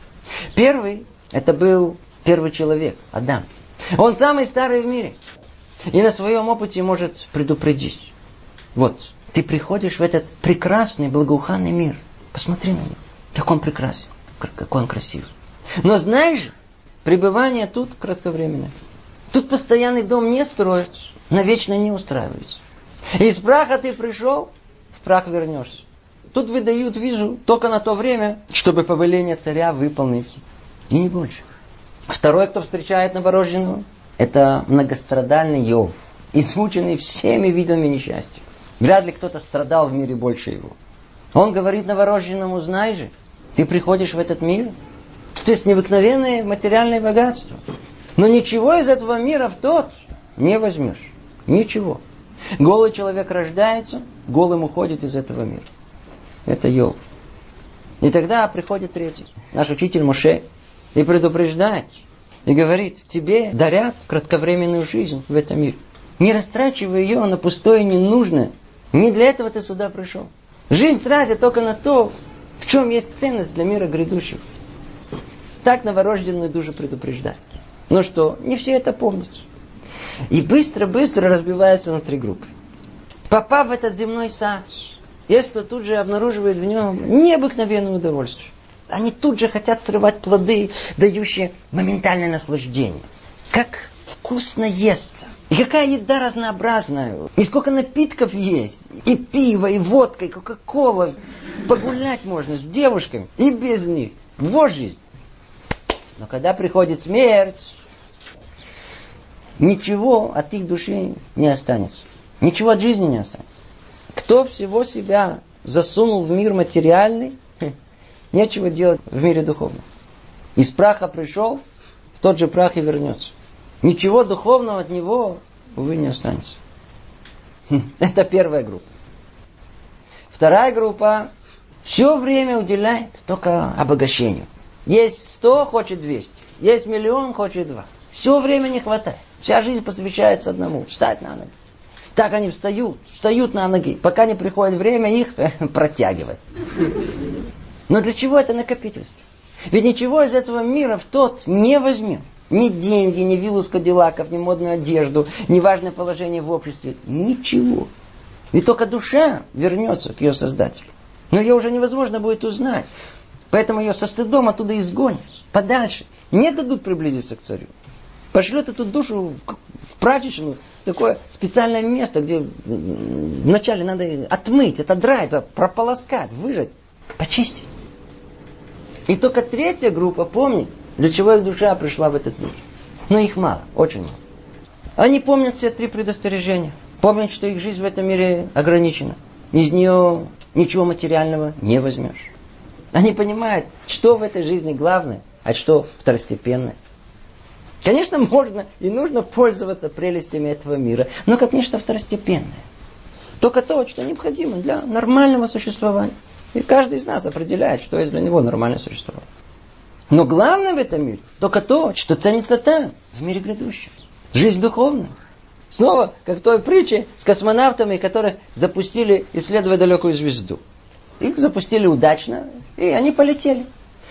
Первый – это был первый человек, Адам. Он самый старый в мире. И на своем опыте может предупредить. Вот, ты приходишь в этот прекрасный, благоуханный мир. Посмотри на него. Как он прекрасен, какой он красивый. Но знаешь, пребывание тут кратковременное. Тут постоянный дом не строят, навечно не устраиваются. Из праха ты пришел, в прах вернешься. Тут выдают визу только на то время, чтобы повеление царя выполнить. И не больше. Второй, кто встречает новорожденного, это многострадальный Иов, измученный всеми видами несчастья. Вряд ли кто-то страдал в мире больше его. Он говорит новорожденному: знай же, ты приходишь в этот мир, то есть необыкновенное материальное богатство. Но ничего из этого мира в тот не возьмешь. Ничего. Голый человек рождается, голым уходит из этого мира. Это Иов. И тогда приходит третий, наш учитель Моше, и предупреждает, и говорит: тебе дарят кратковременную жизнь в этом мире. Не растрачивай ее на пустое и ненужное. Не для этого ты сюда пришел. Жизнь тратит только на то, в чем есть ценность для мира грядущего. Так новорожденную душу предупреждает. Ну что, не все это помнят. И быстро-быстро разбиваются на три группы. Попав в этот земной сад, если тут же обнаруживает в нем необыкновенное удовольствие. Они тут же хотят срывать плоды, дающие моментальное наслаждение. Как вкусно естся. И какая еда разнообразная. И сколько напитков есть. И пиво, и водка, и кока-кола. Погулять можно с девушками и без них. Вот жизнь. Но когда приходит смерть, ничего от их души не останется. Ничего от жизни не останется. Кто всего себя засунул в мир материальный, нечего делать в мире духовном. Из праха пришел, в тот же прах и вернется. Ничего духовного от него, увы, не останется. Это первая группа. Вторая группа все время уделяет только обогащению. Есть сто, хочет двести. Есть миллион, хочет два. Все время не хватает. Вся жизнь посвящается одному. Встать на ноги. Так они встают, встают на ноги, пока не приходит время их протягивать. Но для чего это накопительство? Ведь ничего из этого мира в тот не возьмем. Ни деньги, ни виллу с кадиллаков, ни модную одежду, ни важное положение в обществе. Ничего. Ведь только душа вернется к ее Создателю. Но ее уже невозможно будет узнать. Поэтому ее со стыдом оттуда изгонят. Подальше. Не дадут приблизиться к царю. Пошлет эту душу в прачечную, такое специальное место, где вначале надо отмыть, отодрать, прополоскать, выжать, почистить. И только третья группа помнит, для чего их душа пришла в этот мир. Но их мало, очень мало. Они помнят все три предостережения. Помнят, что их жизнь в этом мире ограничена. Из нее ничего материального не возьмешь. Они понимают, что в этой жизни главное, а что второстепенное. Конечно, можно и нужно пользоваться прелестями этого мира, но как нечто второстепенное. Только то, что необходимо для нормального существования. И каждый из нас определяет, что есть для него нормальное существование. Но главное в этом мире только то, что ценится там, в мире грядущем. Жизнь духовная. Снова, как в той притче с космонавтами, которые запустили исследовать далекую звезду. Их запустили удачно, и они полетели.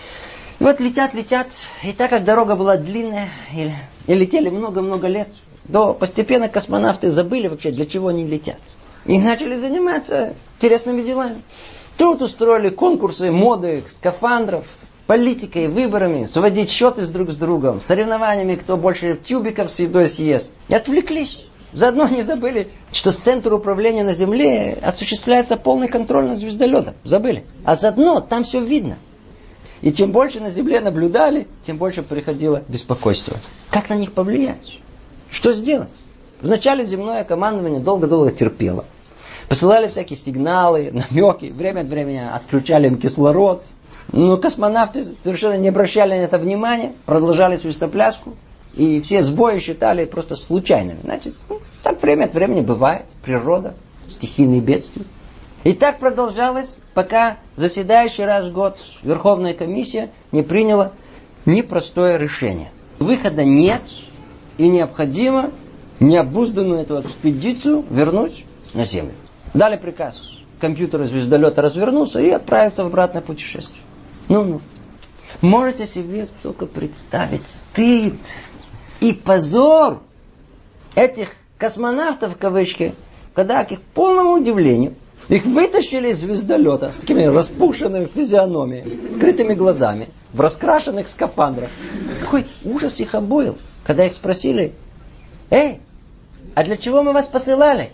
И вот летят, летят, и так как дорога была длинная, и, и летели много-много лет, то постепенно космонавты забыли вообще, для чего они летят. И начали заниматься интересными делами. Тут устроили конкурсы моды, скафандров, политикой, выборами, сводить счеты с друг с другом, соревнованиями, кто больше тюбиков с едой съест. И отвлеклись. Заодно не забыли, что с центра управления на Земле осуществляется полный контроль над звездолетом. Забыли. А заодно там все видно. И чем больше на Земле наблюдали, тем больше приходило беспокойство. Как на них повлиять? Что сделать? Вначале земное командование долго-долго терпело. Посылали всякие сигналы, намеки. Время от времени отключали им кислород. Но космонавты совершенно не обращали на это внимания. Продолжали свистопляску. И все сбои считали просто случайными. Значит, ну, так время от времени бывает. Природа, стихийные бедствия. И так продолжалось, пока заседающий раз в год Верховная комиссия не приняла непростое решение. Выхода нет, и необходимо необузданную эту экспедицию вернуть на Землю. Дали приказ. Компьютер звездолета развернулся и отправился в обратное путешествие. Ну-ну. Можете себе только представить стыд и позор этих космонавтов, в кавычки, когда, к их полному удивлению, их вытащили из звездолета с такими распушенными физиономиями, открытыми глазами, в раскрашенных скафандрах. Какой ужас их обоил, когда их спросили: «Эй, а для чего мы вас посылали?»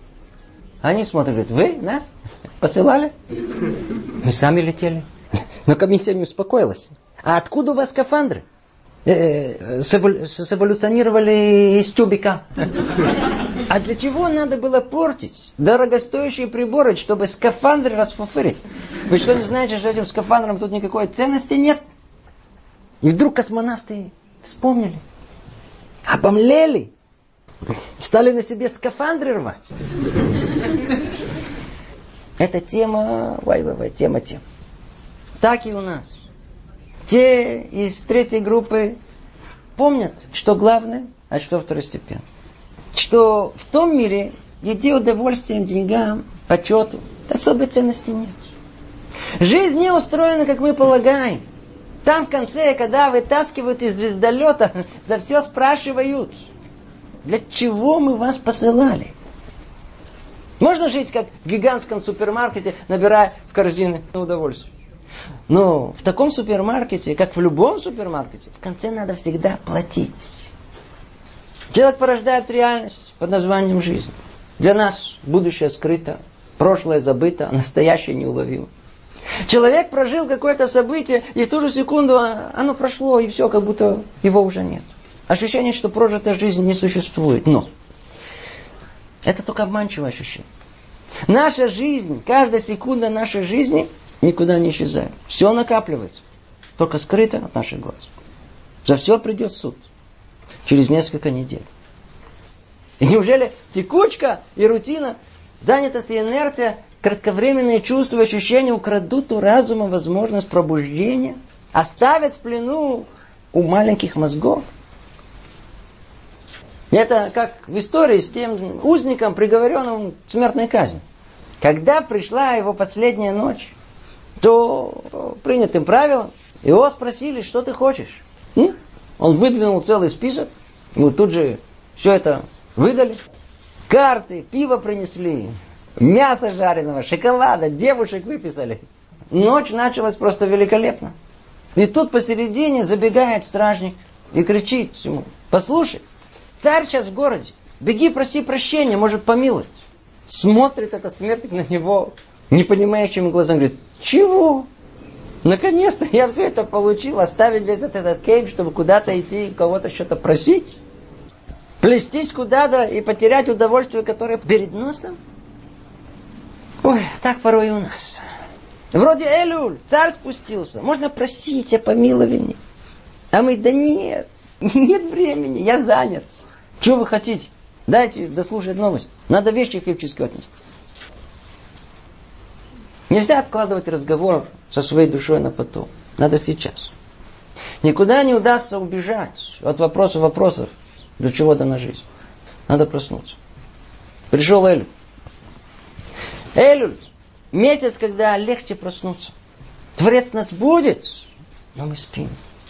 Они смотрят, говорят: «Вы нас посылали?» «Мы сами летели». Но комиссия не успокоилась. «А откуда у вас скафандры?» э, «Сэволюционировали из тюбика». «А для чего надо было портить дорогостоящие приборы, чтобы скафандры расфуфырить? Вы что, не знаете, что этим скафандрам тут никакой ценности нет?» И вдруг космонавты вспомнили. Обомлели. Стали на себе скафандры рвать. Эта тема, вай-вай-вай, тема тем. Так и у нас. Те из третьей группы помнят, что главное, а что второстепенно. Что в том мире, где удовольствием, деньгам, почету, особой ценности нет. Жизнь не устроена, как мы полагаем. Там в конце, когда вытаскивают из звездолета, за все спрашивают: «Для чего мы вас посылали?» Можно жить, как в гигантском супермаркете, набирая в корзины на удовольствие. Но в таком супермаркете, как в любом супермаркете, в конце надо всегда платить. Человек порождает реальность под названием жизнь. Для нас будущее скрыто, прошлое забыто, настоящее неуловимо. Человек прожил какое-то событие, и в ту же секунду оно прошло, и все, как будто его уже нет. Ощущение, что прожитая жизнь не существует. Но это только обманчивое ощущение. Наша жизнь, каждая секунда нашей жизни никуда не исчезает. Все накапливается, только скрыто от наших глаз. За все придет суд через несколько недель. И неужели текучка и рутина, занятость и инерция, кратковременные чувства и ощущения украдут у разума возможность пробуждения, оставят в плену у маленьких мозгов? Это как в истории с тем узником, приговоренным к смертной казни. Когда пришла его последняя ночь, то принятым правилом его спросили: «Что ты хочешь?» М? Он выдвинул целый список, ему тут же все это выдали. Карты, пиво принесли, мясо жареного, шоколада, девушек выписали. Ночь началась просто великолепно. И тут посередине забегает стражник и кричит ему: «Послушай, царь сейчас в городе, беги, проси прощения, может, помилость». Смотрит этот смертник на него непонимающими глазами, говорит: «Чего? Наконец-то я все это получил, оставить весь этот кейп, чтобы куда-то идти, кого-то что-то просить? Плестись куда-то и потерять удовольствие, которое перед носом?» Ой, так порой и у нас. Вроде Элюль, царь спустился, можно просить о помиловании. А мы: «Да нет, нет времени, я занят». Чего вы хотите? Дайте дослушать новость. Надо вещи химические отнести. Нельзя откладывать разговор со своей душой на потом. Надо сейчас. Никуда не удастся убежать от вопросов вопросов, для чего дана жизнь. Надо проснуться. Пришел Элюль. Элюль. Месяц, когда легче проснуться. Творец нас будет, но мы спим.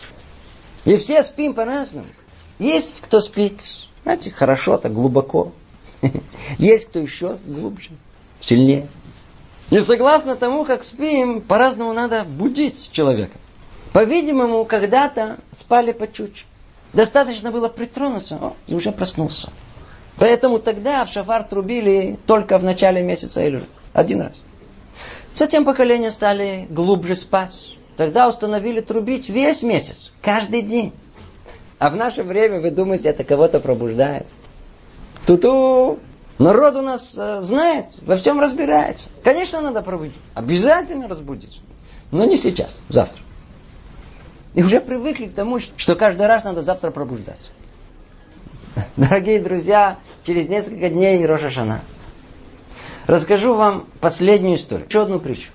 И все спим по-разному. Есть кто спит, знаете, хорошо, так глубоко. Есть кто еще глубже, сильнее. И согласно тому, как спим, по-разному надо будить человека. По-видимому, когда-то спали почуть. Достаточно было притронуться, о, и уже проснулся. Поэтому тогда в шафар трубили только в начале месяца Элюля. Один раз. Затем поколения стали глубже спать. Тогда установили трубить весь месяц, каждый день. А в наше время, вы думаете, это кого-то пробуждает? Ту-ту! Народ у нас э, знает, во всем разбирается. Конечно, надо пробудить. Обязательно разбудить. Но не сейчас, завтра. И уже привыкли к тому, что каждый раз надо завтра пробуждаться. Дорогие друзья, через несколько дней Рош ха-Шана. Расскажу вам последнюю историю. Еще одну притчу.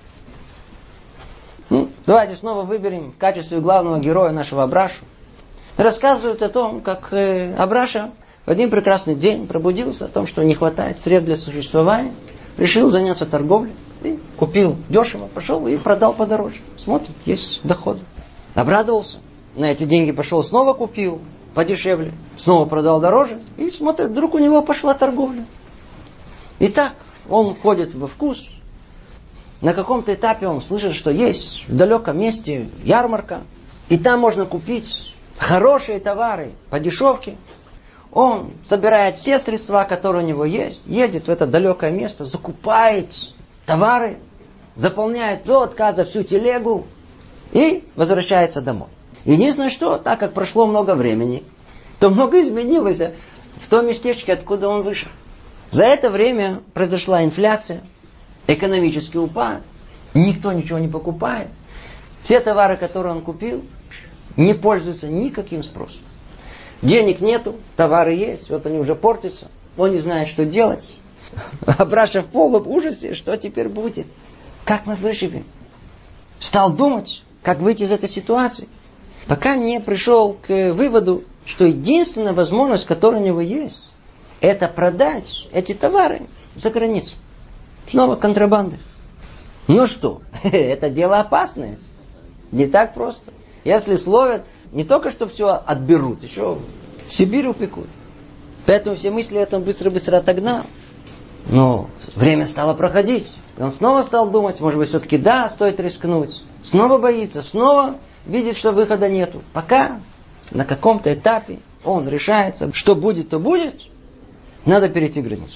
Ну, давайте снова выберем в качестве главного героя нашего Абрашу. Рассказывают о том, как э, Абраша в один прекрасный день пробудился, о том, что не хватает средств для существования. Решил заняться торговлей. И купил дешево, пошел и продал подороже. Смотрит, есть доходы. Обрадовался. На эти деньги пошел, снова купил подешевле. Снова продал дороже. И смотрит, вдруг у него пошла торговля. И так он входит во вкус. На каком-то этапе он слышит, что есть в далеком месте ярмарка. И там можно купить хорошие товары по дешевке. Он собирает все средства, которые у него есть. Едет в это далекое место, закупает товары. Заполняет до отказа всю телегу. И возвращается домой. Единственное, что, так как прошло много времени, то много изменилось в том местечке, откуда он вышел. За это время произошла инфляция, экономический упад, никто ничего не покупает. Все товары, которые он купил, не пользуются никаким спросом. Денег нету, товары есть, вот они уже портятся, он не знает, что делать. Абраша в полном ужасе, что теперь будет? Как мы выживем? Стал думать, как выйти из этой ситуации. Пока не пришел к выводу, что единственная возможность, которая у него есть, это продать эти товары за границу. Снова контрабанда. Ну что, это дело опасное. Не так просто. Если словят, не только что все отберут, еще в Сибирь упекут. Поэтому все мысли о этом быстро-быстро отогнал. Но время стало проходить. И он снова стал думать, может быть, все-таки да, стоит рискнуть. Снова боится, снова видит, что выхода нету. Пока на каком-то этапе он решается, что будет, то будет, надо перейти границу.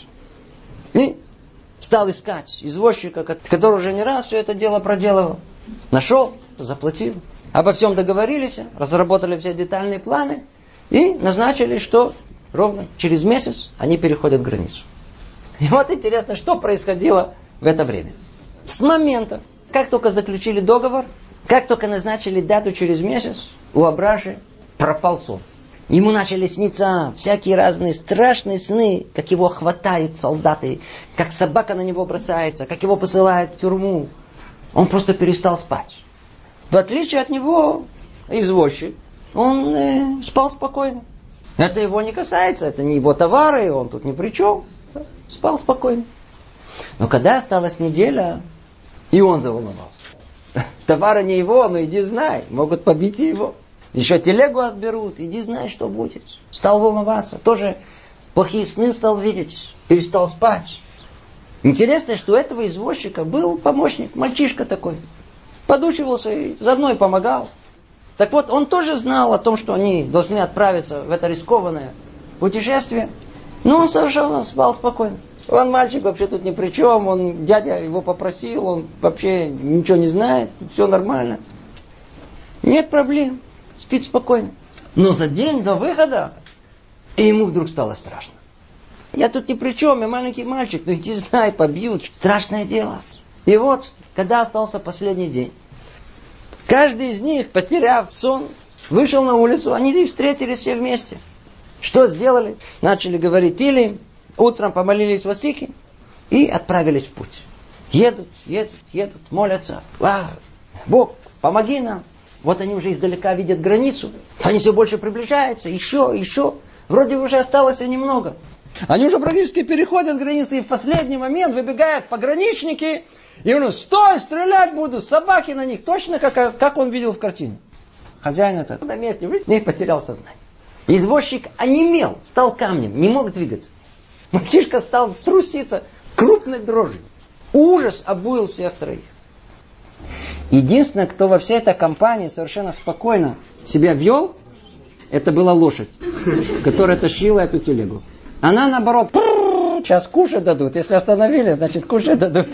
И стал искать извозчика, который уже не раз все это дело проделывал. Нашел, заплатил. Обо всем договорились, разработали все детальные планы и назначили, что ровно через месяц они переходят границу. И вот интересно, что происходило в это время. С момента, как только заключили договор, как только назначили дату через месяц, у Абраши пропал сон. Ему начали сниться всякие разные страшные сны, как его хватают солдаты, как собака на него бросается, как его посылают в тюрьму. Он просто перестал спать. В отличие от него, извозчик, он э, спал спокойно. Это его не касается, это не его товары, он тут ни при чем. Спал спокойно. Но когда осталась неделя, и он заволновался. Товары не его, но иди знай, могут побить и его. Еще телегу отберут, иди знай, что будет. Стал волноваться, тоже плохие сны стал видеть, перестал спать. Интересно, что у этого извозчика был помощник, мальчишка такой. Подучивался и заодно и помогал. Так вот, он тоже знал о том, что они должны отправиться в это рискованное путешествие. Но он совершенно спал спокойно. Он мальчик вообще тут ни при чем, он, дядя его попросил, он вообще ничего не знает, все нормально. Нет проблем, спит спокойно. Но за день до выхода, и ему вдруг стало страшно. Я тут ни при чем, я маленький мальчик, ну иди знай, побьют, страшное дело. И вот, когда остался последний день, каждый из них, потеряв сон, вышел на улицу, они встретились все вместе. Что сделали? Начали говорить Тилим, утром помолились в Васике и отправились в путь. Едут, едут, едут, молятся. А, Бог, помоги нам. Вот они уже издалека видят границу. Они все больше приближаются, еще, еще. Вроде уже осталось немного. Они уже практически переходят границы, и в последний момент выбегают пограничники, и он говорит: стой, стрелять буду, собаки на них. Точно как, как он видел в картине. Хозяин этот на месте и потерял сознание. Извозчик онемел, стал камнем, не мог двигаться. Мальчишка стал труситься крупной дрожью. Ужас обуял всех троих. Единственное, кто во всей этой компании совершенно спокойно себя вел, это была лошадь, которая тащила эту телегу. Она, наоборот, сейчас кушать дадут. Если остановили, значит кушать дадут.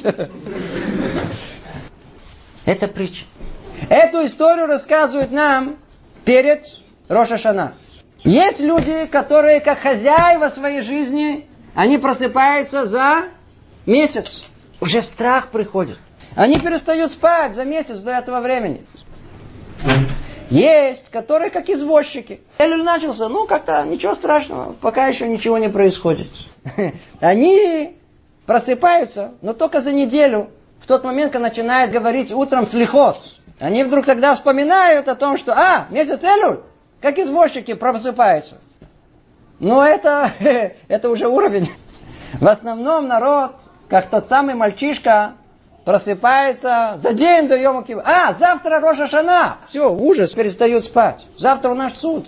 Это притча. Эту историю рассказывают нам перед Рош ха-Шана. Есть люди, которые, как хозяева своей жизни, они просыпаются за месяц. Уже страх приходит. Они перестают спать за месяц до этого времени. Есть, которые как извозчики. Элюль начался, ну как-то ничего страшного, пока еще ничего не происходит. Они просыпаются, но только за неделю, в тот момент, когда начинают говорить утром слихот. Они вдруг тогда вспоминают о том, что, а, месяц Элюль, как извозчики просыпаются. Но это, это уже уровень. В основном народ, как тот самый мальчишка, просыпается за день до Йома Кипура. А, завтра Рош ха-Шана. Все, ужас, перестают спать. Завтра у нас суд.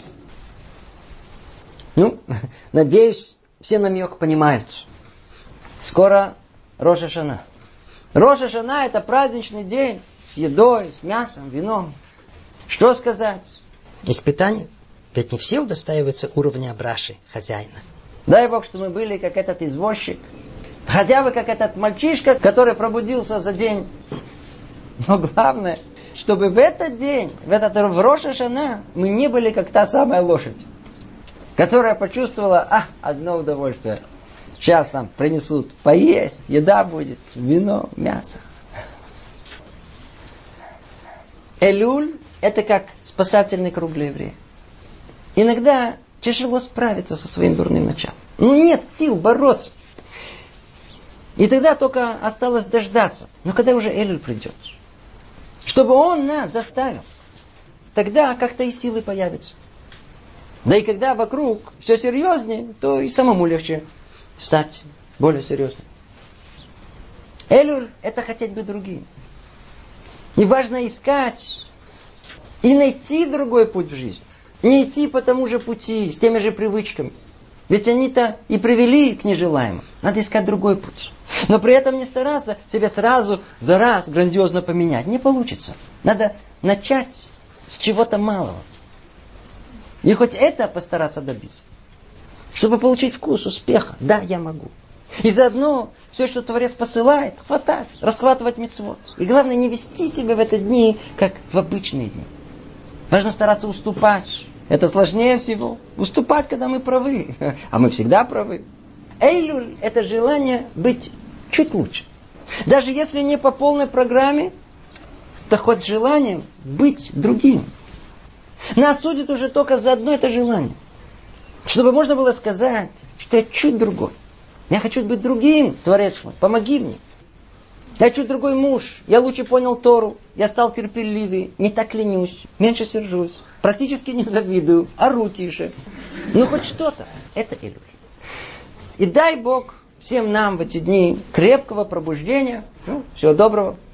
Ну, надеюсь, все намек понимают. Скоро Рош ха-Шана. Рош ха-Шана — это праздничный день с едой, с мясом, вином. Что сказать? Испытание. Ведь не все удостаиваются уровня браши, хозяина. Дай Бог, что мы были как этот извозчик. Хотя бы как этот мальчишка, который пробудился за день. Но главное, чтобы в этот день, в этот в Рош ха-Шана, мы не были как та самая лошадь, которая почувствовала, а, одно удовольствие. Сейчас нам принесут поесть, еда будет, вино, мясо. Элюль — это как спасательный круг для еврея. Иногда тяжело справиться со своим дурным началом. Ну нет сил бороться. И тогда только осталось дождаться. Но когда уже Элюль придет, чтобы он нас заставил, тогда как-то и силы появятся. Да и когда вокруг все серьезнее, то и самому легче стать более серьезным. Элюль — это хотеть быть другим. И важно искать и найти другой путь в жизни. Не идти по тому же пути, с теми же привычками. Ведь они-то и привели к нежелаемому. Надо искать другой путь. Но при этом не стараться себя сразу за раз грандиозно поменять. Не получится. Надо начать с чего-то малого. И хоть это постараться добиться. Чтобы получить вкус успеха. Да, я могу. И заодно все, что Творец посылает, хватать, расхватывать мицвот. И главное, не вести себя в эти дни, как в обычные дни. Важно стараться уступать. Это сложнее всего. Уступать, когда мы правы. А мы всегда правы. Эйлюль — это желание быть чуть лучше. Даже если не по полной программе, то хоть желанием быть другим. Нас судят уже только за одно это желание. Чтобы можно было сказать, что я чуть другой. Я хочу быть другим, Творец мой, помоги мне. Я чуть другой муж, я лучше понял Тору, я стал терпеливее, не так ленюсь, меньше сержусь, практически не завидую, ору тише. Ну хоть что-то, это Элюль. И дай Бог всем нам в эти дни крепкого пробуждения. Ну, всего доброго.